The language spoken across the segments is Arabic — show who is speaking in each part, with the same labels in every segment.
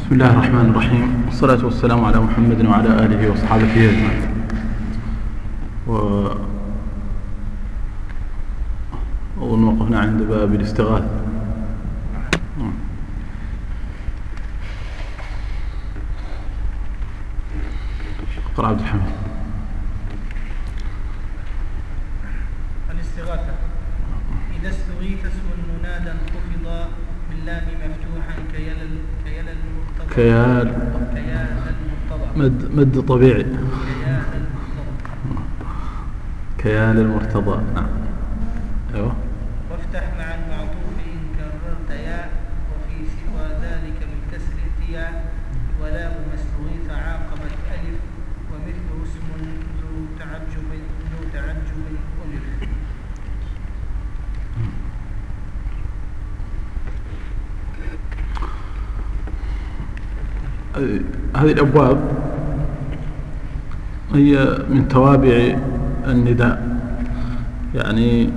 Speaker 1: بسم الله الرحمن الرحيم، والصلاة والسلام على محمد وعلى آله وصحابته أجمعين. وأظن وقفنا عند باب الاستغاثة. اقرأ عبد الحميد.
Speaker 2: الاستغاثة إذا استغيث اسم منادا خفض باللام مفتوحا كيال المرتضى
Speaker 1: مد طبيعي كيال المرتضى. نعم. ايوه.
Speaker 2: وافتح مع المعطوف إن كررت يا وفي سوى ذلك بالكسر التياء ولام ما استغيث عاقبت ألف ومثله اسم ذو تعجب ألف.
Speaker 1: هذه الأبواب هي من توابع النداء، يعني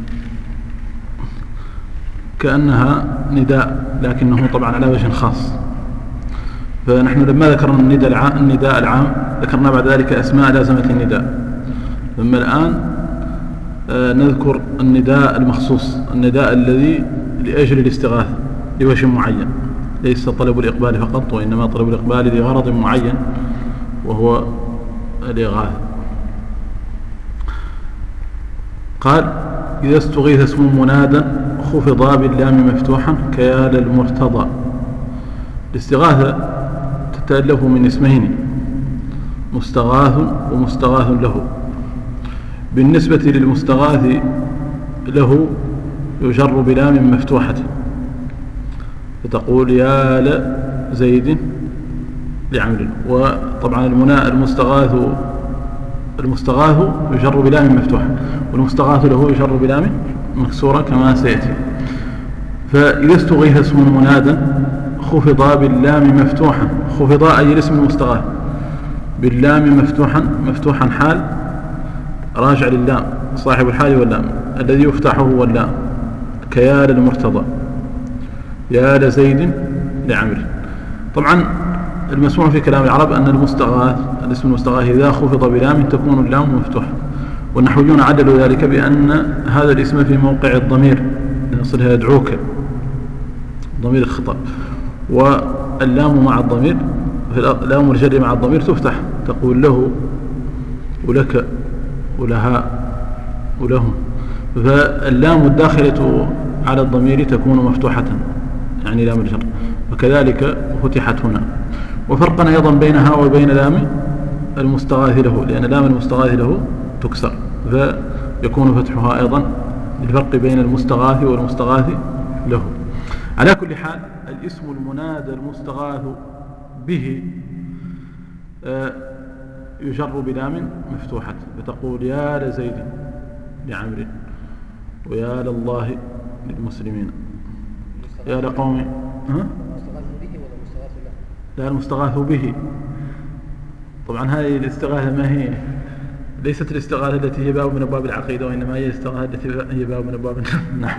Speaker 1: كأنها نداء لكنه طبعا على وجه خاص. فنحن لما ذكرنا النداء العام ذكرنا بعد ذلك أسماء لازمة النداء. ثم الآن نذكر النداء المخصوص، النداء الذي لأجل الاستغاثة لوجه معين، ليس طلب الإقبال فقط، وإنما طلب الإقبال لغرض معين وهو الإغاثة. قال إذا استغيث اسم منادا خفض باللام مفتوحا كيال المرتضى. الاستغاثة تتألف من اسمين، مستغاث ومستغاث له. بالنسبة للمستغاث له يجر بلام مفتوحة، فتقول يا لزيد لعمرو. وطبعا المستغاث يجر بلام مفتوحة، والمستغاث له يجر بلام مكسورة كما سيأتي. فإذا استغيث اسم منادا خفض باللام مفتوحا، خفض أي الاسم المستغاث باللام مفتوحا حال راجع للام صاحب الحال واللام الذي يفتحه هو اللام كيال المرتضى يا لزيد لعمرو. طبعا المسموع في كلام العرب أن الاسم المستغاث إذا خفض بلام تكون اللام مفتوحة، والنحويون عدلوا ذلك بأن هذا الاسم في موقع الضمير يصلها يدعوك، ضمير الخطاب، واللام مع الضمير، اللام الجر مع الضمير تفتح، تقول له ولك ولها ولهم. فاللام الداخلة على الضمير تكون مفتوحة، يعني لام الجر، وكذلك فتحت هنا. وفرقا أيضا بينها وبين لام المستغاث له، لأن لام المستغاث له تكسر، فيكون فتحها أيضا للفرق بين المستغاث والمستغاث له. على كل حال الاسم المنادى المستغاث به يجر بلام مفتوحة، فتقول يا لزيد لعمرو ويا لله للمسلمين يا لقوم.
Speaker 3: المستغاث به ولا المستغاث له؟
Speaker 1: لا، المستغاث به. طبعا هذه الاستغاثة ما هي ليست الاستغاثة التي هي باب من أبواب العقيدة، وإنما هي الاستغاثة التي هي باب من أبواب نعم.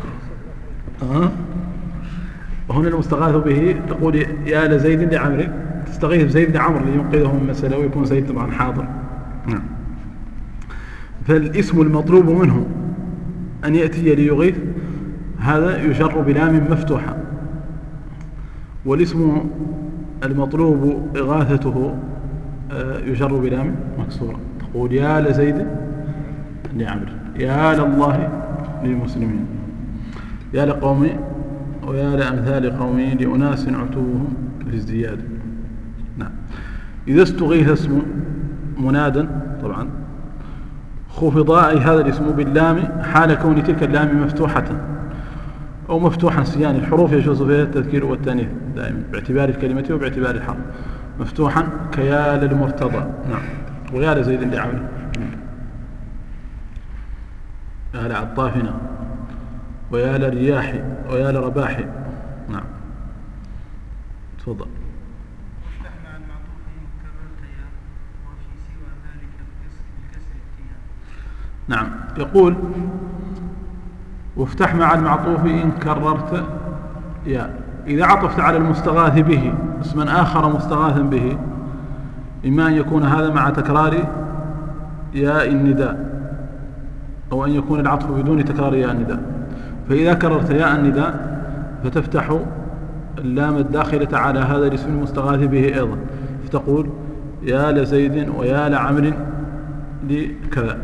Speaker 1: وهنا المستغاث به تقول يا لزيد لعمرو، تستغيث بزيد لعمرو لينقذه من مسألة، ويكون زيد طبعا حاضر. نعم. فالاسم المطلوب منه أن يأتي ليغيث هذا يجر بلام مفتوحة، والاسم المطلوب إغاثته يجر بلام مكسورة، تقول يا لزيد لعمرو يا لله للمسلمين يا لقومي ويا لأمثال قومي لأناس عتوهم للزيادة. نعم. إذا استغيث اسم منادا طبعا خفض أي هذا الاسم باللام حال كون تلك اللام مفتوحة أو مفتوحا سيان. الحروف يجوز فيها التذكير والتانيث دائما باعتبار الكلمة وباعتبار الحرف. مفتوحا كيال المرتضى. نعم. ويا لزيد لعمرو يا لعطافنا ويا لرياح ويا لرباح. نعم. تفضل.
Speaker 2: وافتح مع المعطوف إن كررت يا وفي سوى ذلك بالكسر التياء.
Speaker 1: نعم. يقول وافتح مع المعطوف إن كررت يا. إذا عطفت على المستغاث به اسما آخر مستغاثا به، إما أن يكون هذا مع تكرار ياء النداء، أو أن يكون العطف بدون تكرار ياء النداء. فإذا كررت ياء النداء فتفتح اللام الداخلة على هذا الاسم المستغاث به أيضا، فتقول يا لزيد ويا لعمر لكذا،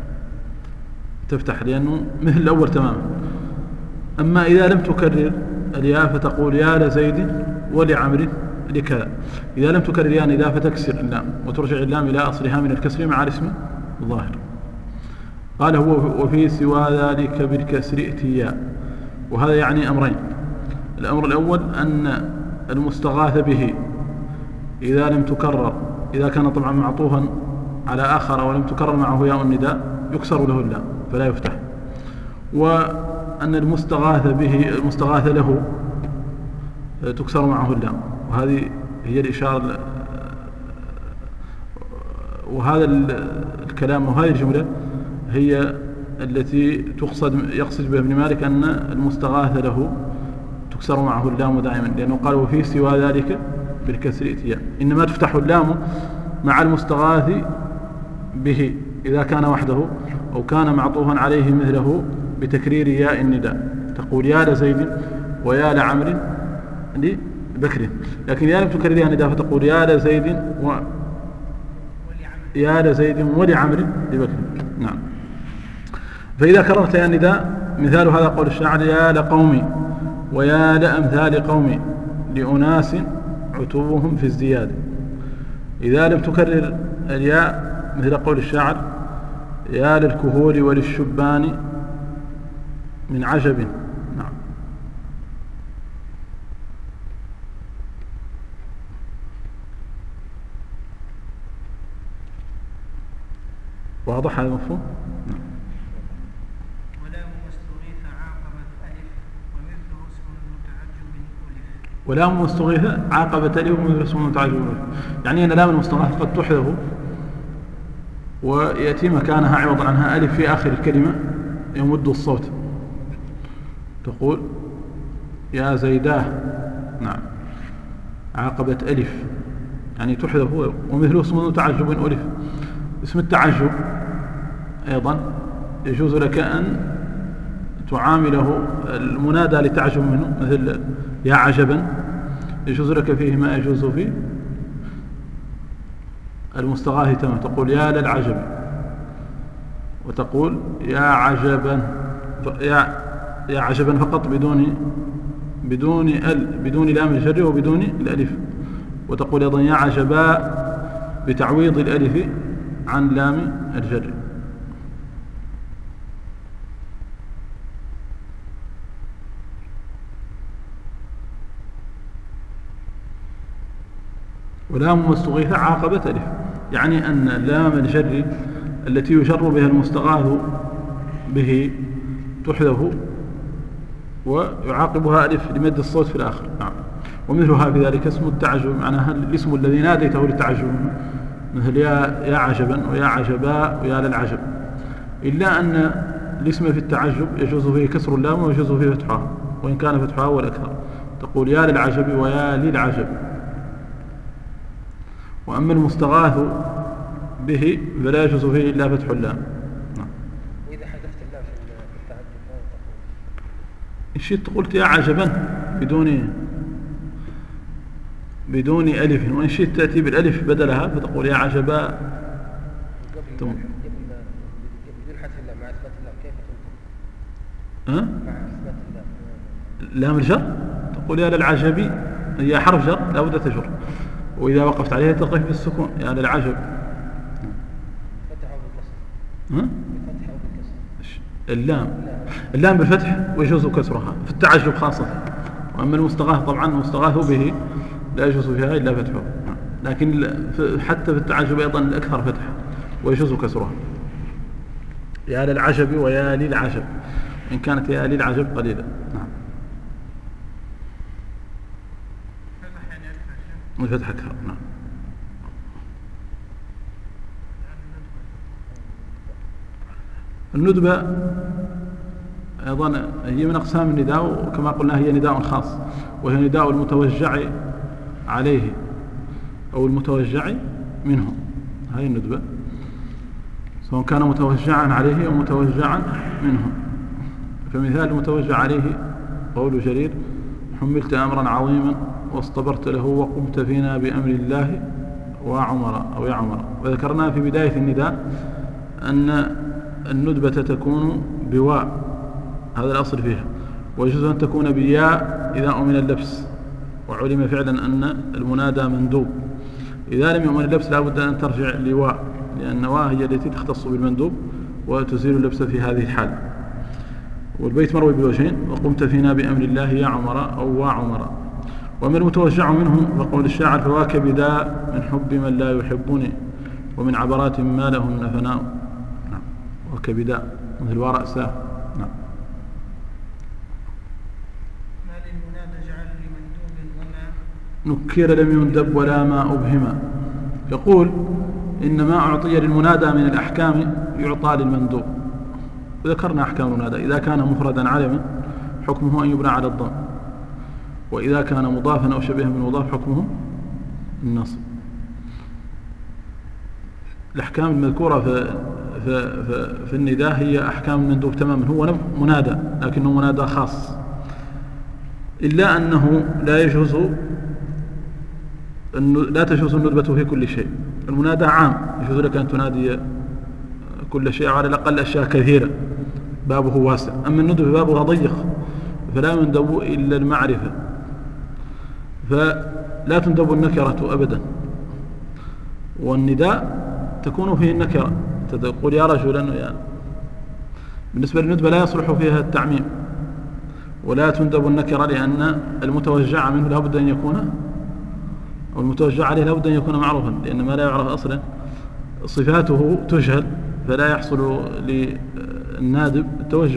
Speaker 1: تفتح لأنه مثل الأول تماما. أما إذا لم تكرر الياء فتقول يا لزيد ولعمر لكذا. إذا لم تكرر ياء نداء فتكسر اللام وترجع اللام إلى أصلها من الكسر مع الاسم الظاهر. قال هو وفي سوى ذلك بالكسر ائتيا. وهذا يعني أمرين. الأمر الأول أن المستغاث به إذا لم تكرر، إذا كان طبعا معطوفا على آخر ولم تكرر معه ياء النداء يكسر له اللام فلا يفتح. وأن المستغاث به المستغاث له تكسر معه اللام، وهذه هي الإشارة. وهذا الكلام وهذه الجملة هي التي يقصد بها ابن مالك أن المستغاث له تكسر معه اللام دائما، لأنه قال وفي سوى ذلك بالكسر ائتيا. إنما تفتح اللام مع المستغاث به إذا كان وحده أو كان معطوفا عليه مثله بتكرير ياء النداء، تقول يا لزيد ويا لعمر لبكر. لكن إذا لم تكرر ياء النداء فتقول يا لزيد ولعمر لبكر. نعم. فإذا كررت ياء النداء مثال هذا قول الشاعر يا لقومي ويا لأمثال قومي لأناس عتوهم في الزيادة. إذا لم تكرر الياء مثل قول الشاعر يا للكهول وللشبان من عجب. نعم. واضح هذا المفهوم؟ نعم.
Speaker 2: ولام مستغيث عاقبت ألف ومثله اسم متعجب ألف.
Speaker 1: ولام مستغيث عاقبت ألف ومثله اسم متعجب ألف، يعني أن لام المستغاث قد تحذف ويأتي مكانها عوض عنها ألف في آخر الكلمة يمد الصوت، تقول يا زيداه. نعم. عاقبت ألف يعني تحذف، ومثله اسم متعجب ألف. اسم التعجب أيضا يجوز لك أن تعامله المنادى لتعجب منه، مثل يا عجبا يجوز لك فيه ما يجوز فيه المستغاث تمام، تقول يا للعجب، وتقول يا عجبا يا عجبا فقط بدون لام الجر وبدون الألف، وتقول أيضا يا عجبا بتعويض الألف عن لام الجر. ولام مستغيثة عاقبت ألف، يعني أن لام الجر التي يجر بها المستغاث به تحذف ويعاقبها ألف لمد الصوت في الآخر. نعم. ومثلها في ذلك اسم التعجب، معناها الاسم الذي ناديته للتعجب، مثل يا عجبا ويا عجبا ويا للعجب، إلا أن الاسم في التعجب يجوز فيه كسر اللام ويجوز فيه فتحها، وإن كان فتحها هو الأكثر، تقول يا للعجب ويا للعجب. وأما المستغاث به فلا يجوز فيه إلا فتح اللام. نعم.
Speaker 3: وإذا حذفت اللام في التعجب
Speaker 1: إن شئت قلت يا عجبا بدون ألف، وإن شئت تأتي بالألف بدلها فتقول يا عجبا.
Speaker 3: بدون حذف اللام مع إثبات اللام كيف تنطق؟ مع إثبات اللام
Speaker 1: لام الجر تقول يا للعجبي، هي حرف جر لا بد تجر، وإذا وقفت عليها تقف بالسكون يا للعجب.
Speaker 3: فتح أو بالكسر؟ بالفتح أو بالكسر؟
Speaker 1: اللام بالفتح ويجوز كسرها في التعجب خاصة. وأما المستغاث طبعا المستغاث به لا يجوز فيها إلا فتحه، لكن حتى في التعجب أيضا الأكثر فتح ويجوز كسرها. يا للعجب ويا للعجب، إن كانت يا للعجب قليلا. نعم. الفتح أكثر. نعم. الندبة أيضا هي من أقسام النداء، وكما قلنا هي نداء خاص، وهي نداء المتوجع عليه أو المتوجع منه. هذه الندبة سواء كان متوجعا عليه أو متوجعا منه. فمثال المتوجع عليه قول جرير: حملت أمرا عظيما واصطبرت له وقمت فينا بأمر الله وعمر أو يا عمر. وذكرنا في بداية النداء أن الندبة تكون بواء، هذا الأصل فيها، ويجوز أن تكون بياء إذا أمن اللبس، وعلم فعلا أن المنادى مندوب. إذا لم يؤمن اللبس لا بد أن ترجع لواء، لأن واء هي التي تختص بالمندوب وتزيل اللبس في هذه الحال. والبيت مروي بالوجهين: وقمت فينا بأمر الله يا عمر أو وعمر. ومن المتوجع منه فقول الشاعر: فواك بداء من حب من لا يحبني ومن عبرات ما لهن فناء. نعم. وكبداء مثل ورأساه. نعم.
Speaker 2: ما للمنادى جعل لمندوب وما
Speaker 1: نكر لم يندب ولا ما أبهم. يقول إن ما أعطي للمنادى من الأحكام يعطى للمندوب. وذكرنا أحكام المنادى: إذا كان مفردا علما حكمه أن يبنى على الضم، وإذا كان مضافا أو شبيها بالمضاف حكمه النصب. الأحكام المذكورة في النداء هي أحكام المندوب تماما. هو منادى لكنه منادى خاص، إلا أنه لا تجوز الندبة في كل شيء. المنادى عام، يجوز لك أن تنادي كل شيء، على الأقل أشياء كثيرة، بابه واسع. أما الندبة بابها ضيق فلا يندب إلا المعرفة، فلا تندب النكرة أبدا. والنداء تكون فيه النكرة، تقول يا رجل، لأنه يعني بالنسبة للندبة لا يصلح فيها التعميم، ولا تندب النكرة لأن المتوجع منه لابد أن يكون، أو المتوجع عليه لابد أن يكون معروفا، لأن ما لا يعرف أصلا صفاته تجهل، فلا يحصل للنادب التوجع.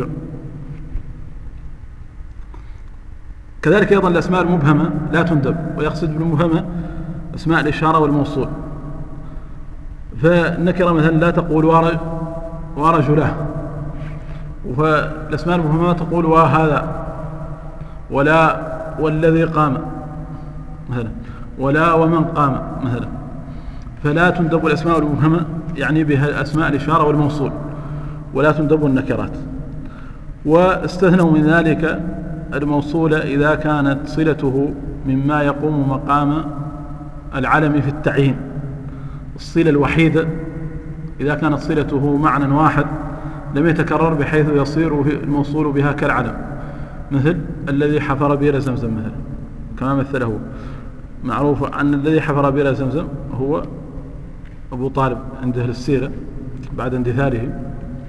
Speaker 1: كذلك أيضا الأسماء المبهمة لا تندب، ويقصد بالمبهمة أسماء الإشارة والموصول. فالنكرة مثلا لا تقول ورجله، فالأسماء المبهمة تقول وهذا، ولا والذي قام مثلا، ولا ومن قام مثلا. فلا تندب الأسماء المبهمة يعني بها أسماء الإشارة والموصول، ولا تندب النكرات. واستثنوا من ذلك الموصول إذا كانت صلته مما يقوم مقام العلم في التعيين. الصلة الوحيدة إذا كانت صلته معنى واحد لم يتكرر بحيث يصير الموصول بها كالعلم، مثل الذي حفر بئر زمزم مثلا، كما مثله. معروف أن الذي حفر بئر زمزم هو أبو طالب عند أهل السيرة بعد اندثاره.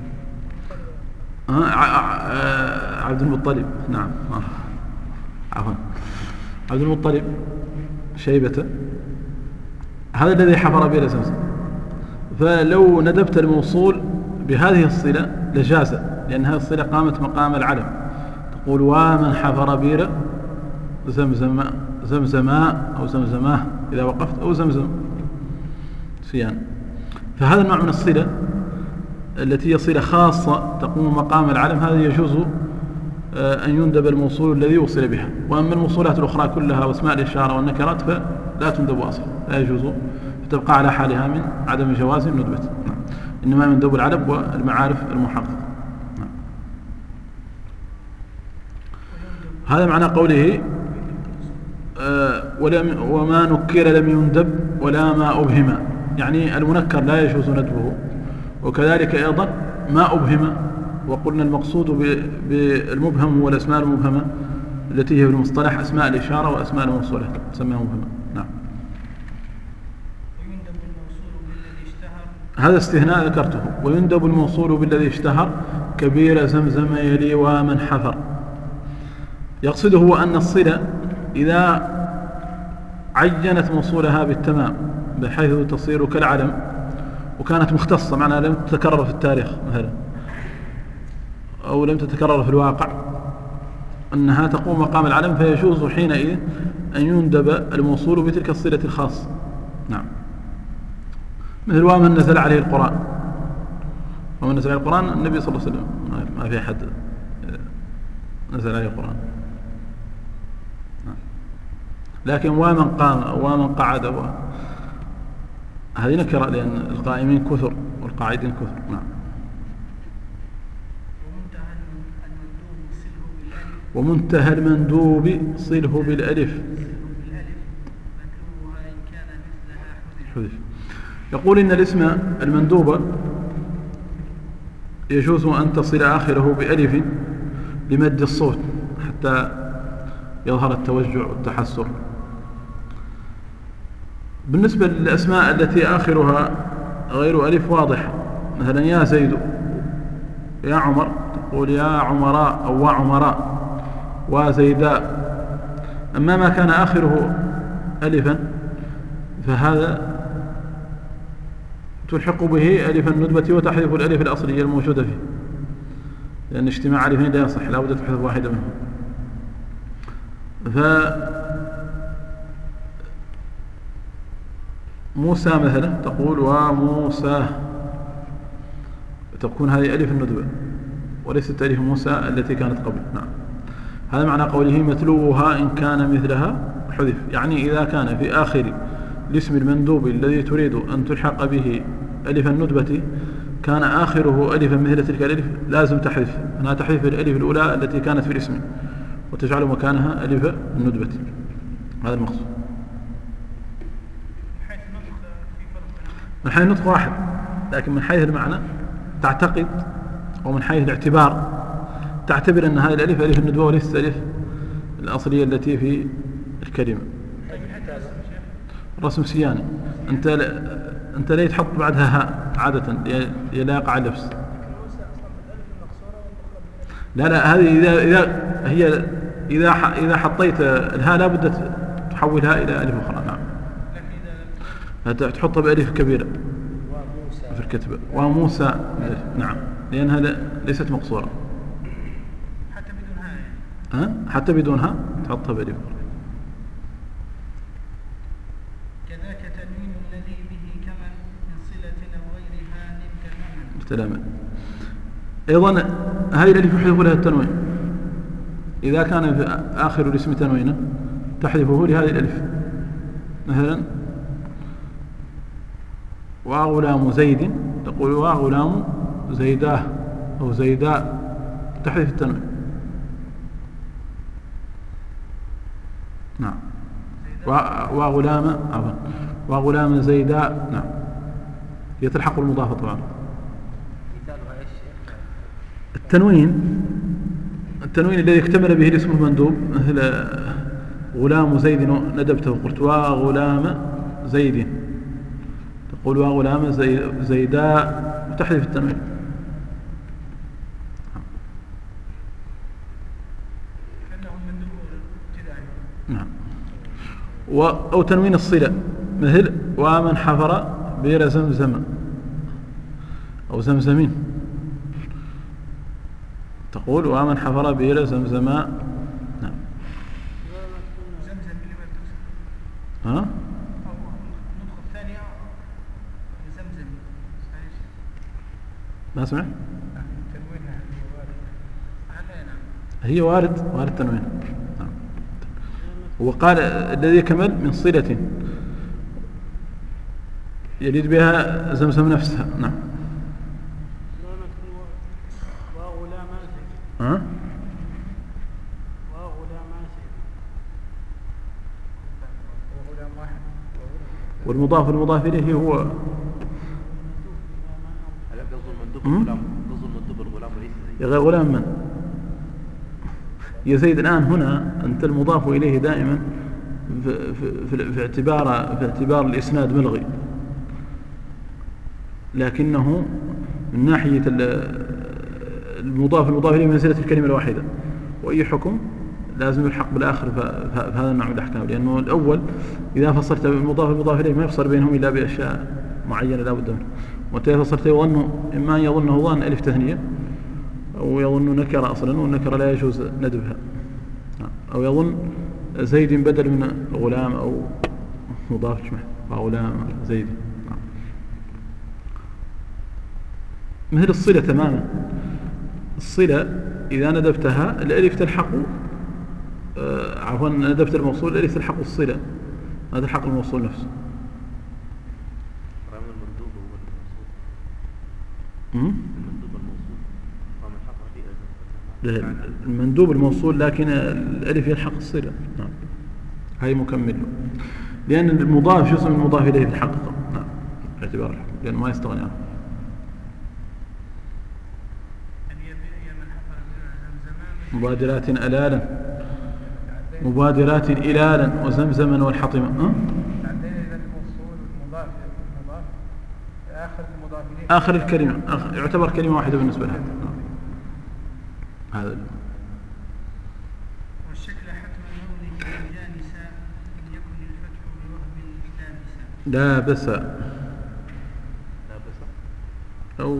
Speaker 1: عبد المطلب، نعم، عفوا، عبد المطلب شيبة، هذا الذي حفر بئر زمزم. فلو ندبت الموصول بهذه الصلة لجاز، لأن هذه الصلة قامت مقام العلم. تقول ومن حفر بئر زمزماء أو زمزماه إذا وقفت، أو زمزم سيان. فهذا النوع من الصلة التي هي صلة خاصة تقوم مقام العلم، هذا يجوز أن يندب الموصول الذي وصل بها. وأما الموصولات الأخرى كلها واسماء الإشارة والنكرات فلا تندب أصلا، لا يجوز، فتبقى على حالها من عدم جواز الندبة. إنما يندب العلم والمعارف المحققة. هذا معنى قوله وما نكر لم يندب ولا ما أبهم، يعني المنكر لا يجوز ندبه. وكذلك أيضا ما أبهم، وقلنا المقصود بالمبهم هو الأسماء المبهمة التي هي بالمصطلح أسماء الإشارة وأسماء الموصولات تسميها مبهمة. نعم.
Speaker 2: ويندب الموصول بالذي اشتهر،
Speaker 1: هذا استثناء ذكرته. ويندب الموصول بالذي اشتهر كبير زمزم يلي ومن حفر. يقصده هو أن الصلة إذا عينت موصولها بالتمام بحيث تصير كالعلم، وكانت مختصة معناها لم تتكرر في التاريخ مثلا، أو لم تتكرر في الواقع، أنها تقوم مقام العلم، فيجوز حينئذ أن يندب الموصول بتلك الصلة الخاصة. نعم. مثل ومن نزل عليه القرآن. ومن نزل عليه القرآن النبي صلى الله عليه وسلم، ما في أحد نزل عليه القرآن. نعم. لكن ومن قام أو ومن قعد هذه نكرة لأن القائمين كثر والقاعدين كثر. نعم. ومنتهى المندوب صله بالألف حذف. يقول إن الاسم المندوب يجوز أن تصل آخره بألف لمد الصوت حتى يظهر التوجع والتحسر. بالنسبة للأسماء التي آخرها غير ألف واضح، مثلا يا زيد، يا عمر، تقول يا عمراء أو وعمراء وزيداء. أما ما كان آخره ألفا فهذا تلحق به ألف الندبة وتحذف الألف الأصلية الموجودة فيه، لأن اجتماع ألفين لا يصح، لا بد تحذف واحدة منهم. موسى مثلا تقول وموسى، تكون هذه ألف الندبة وليست ألف موسى التي كانت قبل. نعم. هذا معنى قوله متلوها إن كان مثلها حذف، يعني إذا كان في آخر الاسم المندوب الذي تريد أن تلحق به ألف الندبة كان آخره ألفا مثل تلك الألف لازم تحذف، أنها تحذف الألف الأولى التي كانت في الاسم وتجعل مكانها ألف الندبة. هذا المقصود. من حيث النطق واحد، لكن من حيث المعنى تعتقد أو من حيث الاعتبار تعتبر أن هذه الألف ألف الندبة وليست الألف الأصلية التي في الكلمة. الرسم سياني، أنت لا يتحط بعدها هاء عادة لا يقع اللبس. لا هذه إذا حطيت الهاء لا بد تحولها إلى ألف أخرى. نعم. تحطها بألف كبيرة في الكتبة وموسى. نعم، لأنها ليست مقصورة حتى بدونها تحطها بألف أخرى.
Speaker 2: كذاك تنوين الذي به كمن من صلة أو غيرها
Speaker 1: تماما. أيضا هذه الألف يحذف لها التنوين إذا كان في آخر الاسم تنوينا تحذفه لهذه الألف. مثلا وغلام زيد تقول وغلام زيداه أو زيداء، تحذف التنوين. نعم. وغلام زيداء. نعم. يتلحق المضاف طبعا. التنوين الذي اكتمل به الاسم المندوب، مثل غلام زيد ندبته قلت وغلام زيد، تقول وغلام زيداء وتحذف التنوين. نعم. أو تنوين الصلة، مثل ومن حفر بئر زمزم أو زمزمين، تقول ومن حفر بئر زمزماء. نعم. ها؟ ما سمع؟ هي وارد تنوين. نعم. وقال الذي كمل من صلة يريد بها زمزم نفسها. نعم. ها؟ والمضاف إليه هو غير غلام من يا سيد. الآن هنا أنت المضاف إليه دائما في اعتبار الإسناد ملغي، لكنه من ناحية المضاف إليه منزلة الكلمة الواحدة، وأي حكم لازم يلحق بالآخر فهذا النوع من الأحكام، لأنه الأول إذا فصلت المضاف إليه ما يفصل بينهم إلا بأشياء معينة لا بد منه، وإذا فصلت إما أن يظنه ظن ألف تثنية أو يظن نكرة أصلا، والنكرة لا يجوز ندبها، أو يظن زيد بدل من غلام أو مضاف شمح غلام زيد. مثل الصلة تماما. الصلة إذا ندبتها الألف تلحق عفوا ندبت الموصول الألف تلحق الصلة، هذا الحق الموصول نفسه.
Speaker 3: المندوب هو الموصول. المندوب الموصول قام الحق فيه
Speaker 1: المندوب الموصول، لكن الألف يلحق الصلة. نعم هاي مكمل له، لأن المضاف جزء من المضاف إليه في الحقيقة. نعم باعتبار الحق، لأنه ما يستغني عنه. مبادرات ألالا، مبادرات إلالا وزمزما والحطمة. آخر الكلمة يعتبر كلمة واحدة بالنسبة لها. هذا
Speaker 2: والشكل حتما مولد جانسا إن يكن الفتح بوهم لابسا.
Speaker 1: لابس أو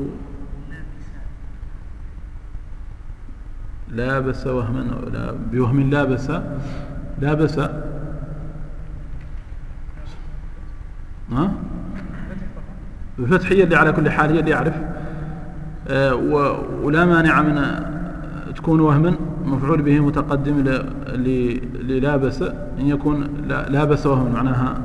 Speaker 1: لابس وهما بوهم لابس بفتح هي اللي على كل حال هي اللي يعرف. ولا مانع من تكون وهما مفعول به متقدم للابس إن يكون لابس وهم معناها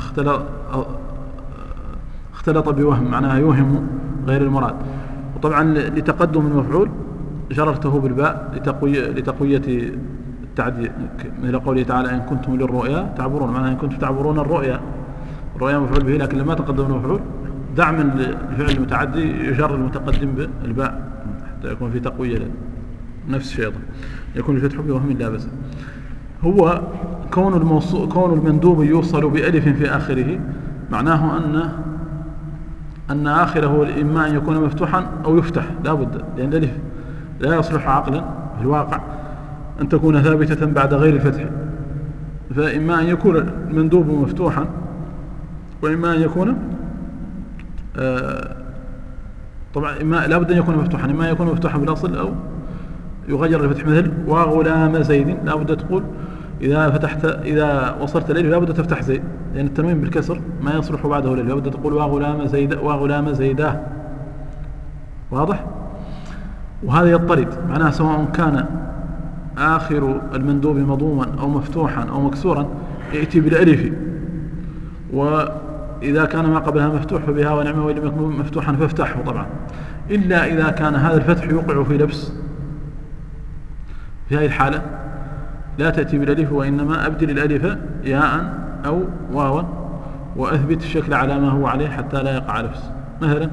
Speaker 1: اختلط بوهم معناها يوهم غير المراد. وطبعا لتقدم المفعول جررته بالباء لتقوية التعديل، مثل قوله تعالى إن كنتم للرؤيا تعبرون، معناها إن كنتم تعبرون الرؤيا مفعول به، لكن لما تقدم المفعول دعما للفعل المتعدي يجر المتقدم بالباء حتى يكون في تقوية له. نفس الشيء يكون الفتح بوهم لابس. هو كون المندوب يوصل بألف في آخره معناه أن آخره إما أن يكون مفتوحا أو يفتح، لا بد، لأن الألف لا يصلح عقلا في الواقع أن تكون ثابتة بعد غير الفتح. فإما أن يكون المندوب مفتوحا وإما أن يكون طبعا لا بد أن يكون مفتوحا، إما يكون مفتوحا بالأصل أو يغير الفتح، مثل وغلام زيد لا بد تقول إذا وصلت الألف لا بد تفتح زيد، لأن التنوين بالكسر ما يصلح بعده الألف، لا بد تقول وغلام زيداه. واضح؟ وهذا يضطرد معناها سواء كان آخر المندوب مضوما أو مفتوحا أو مكسورا يأتي بالألف، وإذا كان ما قبلها مفتوح فبها ونعمه، وإن لم يكن مفتوحا فافتحه طبعا، إلا إذا كان هذا الفتح يوقع في لبس. في هذه الحالة لا تأتي بالألف، وإنما أبدل الألف ياء أو واوا وأثبت الشكل على ما هو عليه حتى لا يقع لبس. مثلا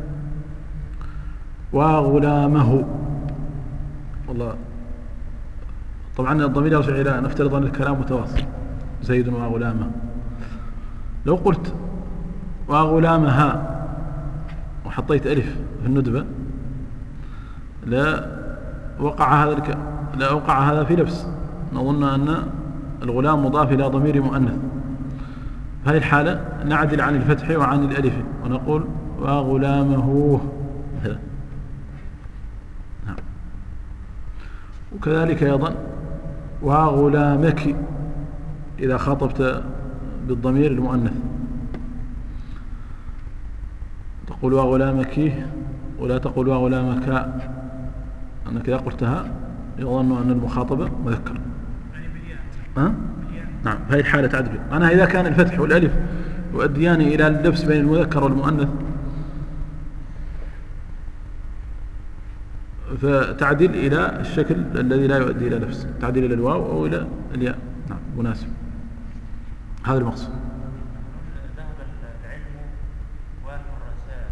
Speaker 1: وغلامه، والله طبعا الضمير يرجع إلى نفترض أن الكلام متواصل زيد وغلامه. لو قلت وغلامها وحطيت ألف في الندبة لا وقع هذا في لبس، نظن أن الغلام مضاف إلى ضمير مؤنث. في هذه الحالة نعدل عن الفتح وعن الألف ونقول وغلامه. وكذلك أيضا وغلامك إذا خاطبت بالضمير المؤنث تقول وغلامك ولا تقول وغلامك، أنك إذا قلتها يظن أن المخاطبة مذكر. نعم في هذه الحالة تعدل. أنا إذا كان الفتح والألف يؤديان إلى اللبس بين المذكر والمؤنث فتعدل إلى الشكل الذي لا يؤدي إلى لبس، تعدل إلى الواو أو إلى الياء. نعم مناسب، هذا المقصود.
Speaker 3: ذهب العلم وحراسة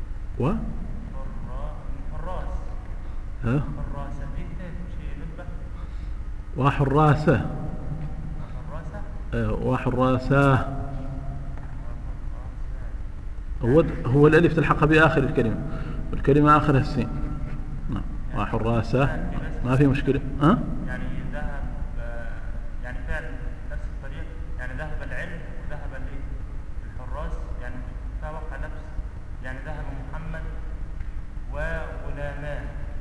Speaker 1: وحراسة وحراسة هو الألف تلحق بآخر الكلمة، والكلمة آخرها السين. نعم وحراسة ما في مشكلة.
Speaker 3: يعني ذهب، يعني فعل نفس الطريق، يعني ذهب العلم وذهب الحراس، يعني توقع نفس، يعني ذهب محمد وغلامان.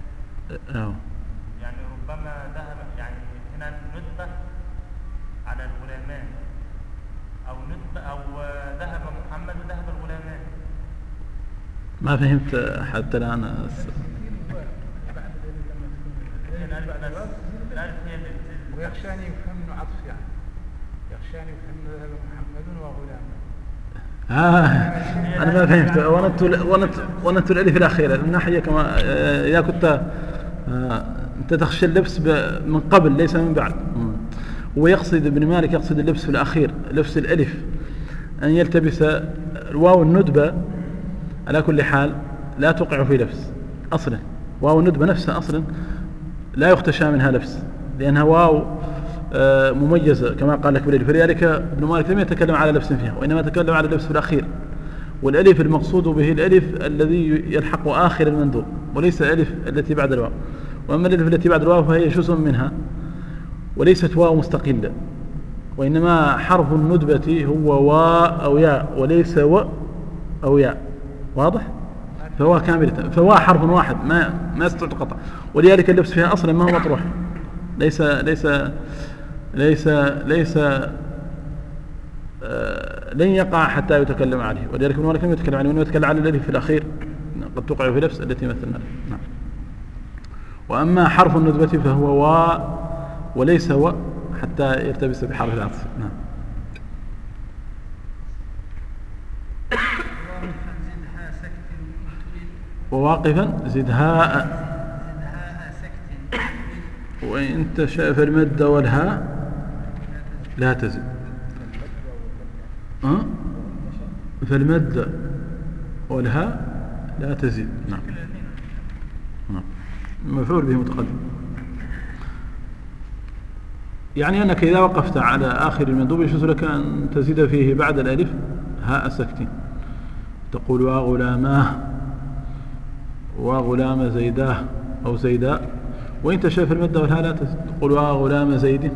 Speaker 3: يعني ربما ذهب، يعني هنا ندبة على الغلامان، أو ندبة أو ذهب محمد وذهب الغلامان.
Speaker 1: ما فهمت حتى الآن.
Speaker 3: الألف هي
Speaker 4: ويخشاني يفهم انه عطف يعني يخشاني يفهم انه ذهب محمد وغلام.
Speaker 1: أنا ما فهمت. ونت الألف الأخيرة من ناحية كما إذا كنت أنت تخشى اللبس من قبل ليس من بعد. ويقصد ابن مالك يقصد اللبس في الأخير، لبس الألف، أن يلتبس الواو الندبة على كل حال لا تقع في لبس أصلا. واو الندبة نفسها أصلا لا يختشى منها لبس لأنها واو مميزة كما قال لك بالألف. فلذلك ابن مالك لم يتكلم على لبس فيها وإنما تكلم على اللبس في الأخير. والألف المقصود به الألف الذي يلحق آخر المندوب وليس الألف التي بعد الواو. وأما الألف التي بعد الواو فهي جزء منها وليست واو مستقلة، وإنما حرف الندبة هو واء أو ياء وليس و أو ياء. واضح؟ فهو كاملة، فهو حرف واحد ما يستطيع قطع. ولذلك اللبس فيها أصلا ما هو مطروح، ليس ليس ليس ليس لن يقع حتى يتكلم عليه. ولذلك ابن مالك لم يتكلم عليه وإنما يتكلم على الألف في الأخير قد تقع في لبس التي مثلنا. نعم. وأما حرف الندبة فهو واء وليس و حتى يرتبس بحرف العطف. نعم. وواقفا زدها
Speaker 2: سكت
Speaker 1: وإن تشاء فالمد والهاء لا تزد. فالمد والهاء لا تزيد. نعم. مفعول به متقدم. يعني أنك إذا وقفت على آخر المندوب يجوز لك أن تزيد فيه بعد الألف هاء سكتين، تقول وغلاماه وغلام زيداه أو زيداء. وإن تشاء في المد والهاء لا تزيد، تقول وغلام زيد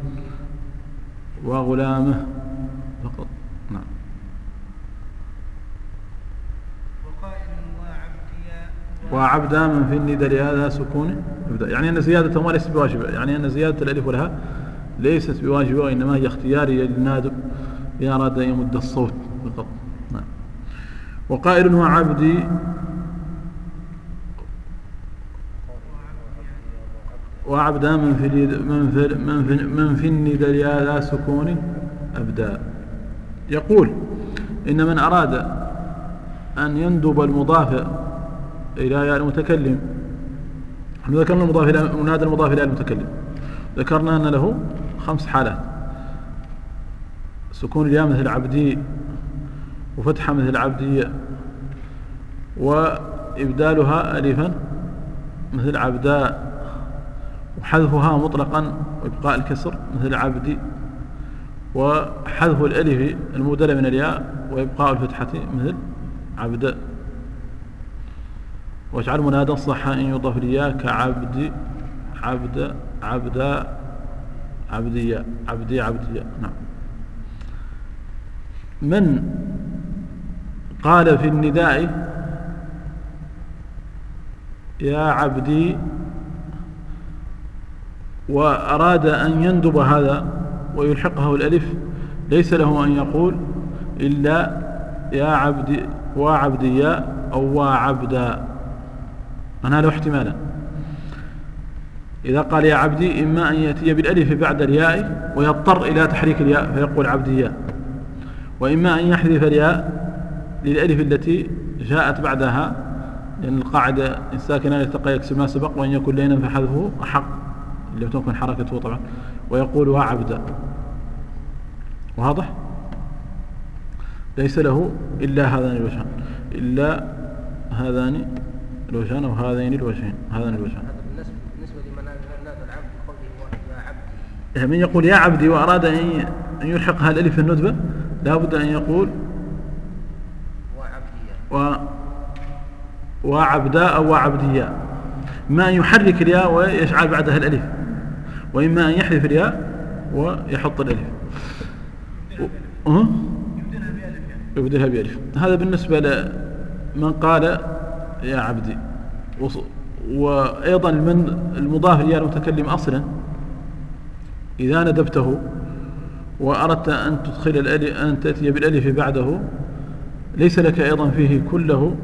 Speaker 1: وغلامه فقط. نعم. وعبدا من في الندى لهذا سكون يبدأ. يعني أن زيادة ما ليست بواجبة، يعني أن زيادة الألف والهاء ليست بواجبة وإنما هي اختيارية للنادب إذا أراد أن يمد الصوت فقط. نعم. وقائل وعبدي وعبدا من في الندى لهذا سكون أبدا. يقول إن من أراد أن يندب المضاف إلى ياء المتكلم، ذكرنا المضاف إلى منادى المضاف إلى المتكلم، ذكرنا أن له 5 حالات: سكون الياء مثل عبدي، وفتحة مثل عبدية، وإبدالها ألفا مثل عبداء، وحذفها مطلقا وإبقاء الكسر مثل عبدي، وحذف الألف المبدلة من الياء وإبقاء الفتحة مثل عبداء. واجعل منادى صح أن يضاف لياء كعبد عبد عبداء عبدية عبدي عبدية. نعم. من قال في النداء يا عبدي وأراد أن يندب هذا ويلحقه الألف ليس له أن يقول إلا يا عبدي وعبديا أو وعبدا. أنا له احتمالا. إذا قال يا عبدي إما أن يأتي بالألف بعد الياء ويضطر إلى تحريك الياء فيقول عبديا، وإما أن يحذف الياء للألف التي جاءت بعدها، لأن القاعدة الساكنة يلتقى يكسب ما سبق وأن يكون لينا فحذفه أحق اللي تكون حركته طبعا، ويقول وعبدا. واضح؟ ليس له إلا هذان الوجهان، إلا هذان الوجهان أو هذين الوجهين، هذان الوجهان.
Speaker 5: بالنسبة لمن نادى العبد قوله يا عبدي،
Speaker 1: من يقول يا عبدي وأراد أن يلحقها الألف الندبة لا بد أن يقول وعبداء أو وعبديا، ما أن يحرك الياء ويجعل بعدها الألف، وإما أن يحذف الياء ويحط الألف يبدلها بألف. هذا بالنسبة لمن قال يا عبدي. وأيضا من المضاف لياء المتكلم أصلا إذا ندبته وأردت أن تدخل الألف أن تأتي بالألف بعده ليس لك أيضا فيه كله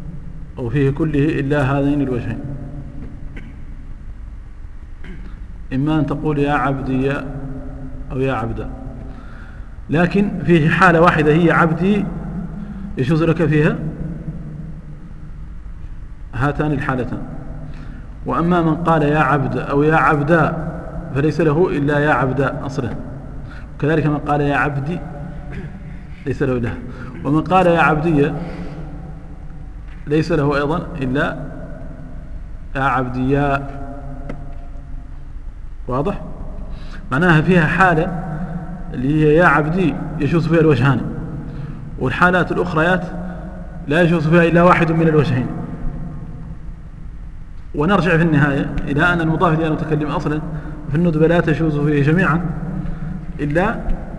Speaker 1: أو فيه كله إلا هذين الوجهين. إما أن تقول يا عبدي أو يا عبدا، لكن فيه حالة واحدة هي عبدي يجوز لك فيها هاتان الحالتان. وأما من قال يا عبد أو يا عبدا فليس له إلا يا عبدا أصلا، وكذلك من قال يا عبدي ليس له إلا، ومن قال يا عبدي ليس له أيضا إلا يا عبديا. واضح؟ معناها فيها حالة اللي هي يا عبدي يجوز فيها الوجهان، والحالات الأخريات لا يجوز فيها إلا واحد من الوجهين. ونرجع في النهاية إلى أن المضاف إلى المتكلم أصلا في الندبة لا تجوز فيه جميعا إلا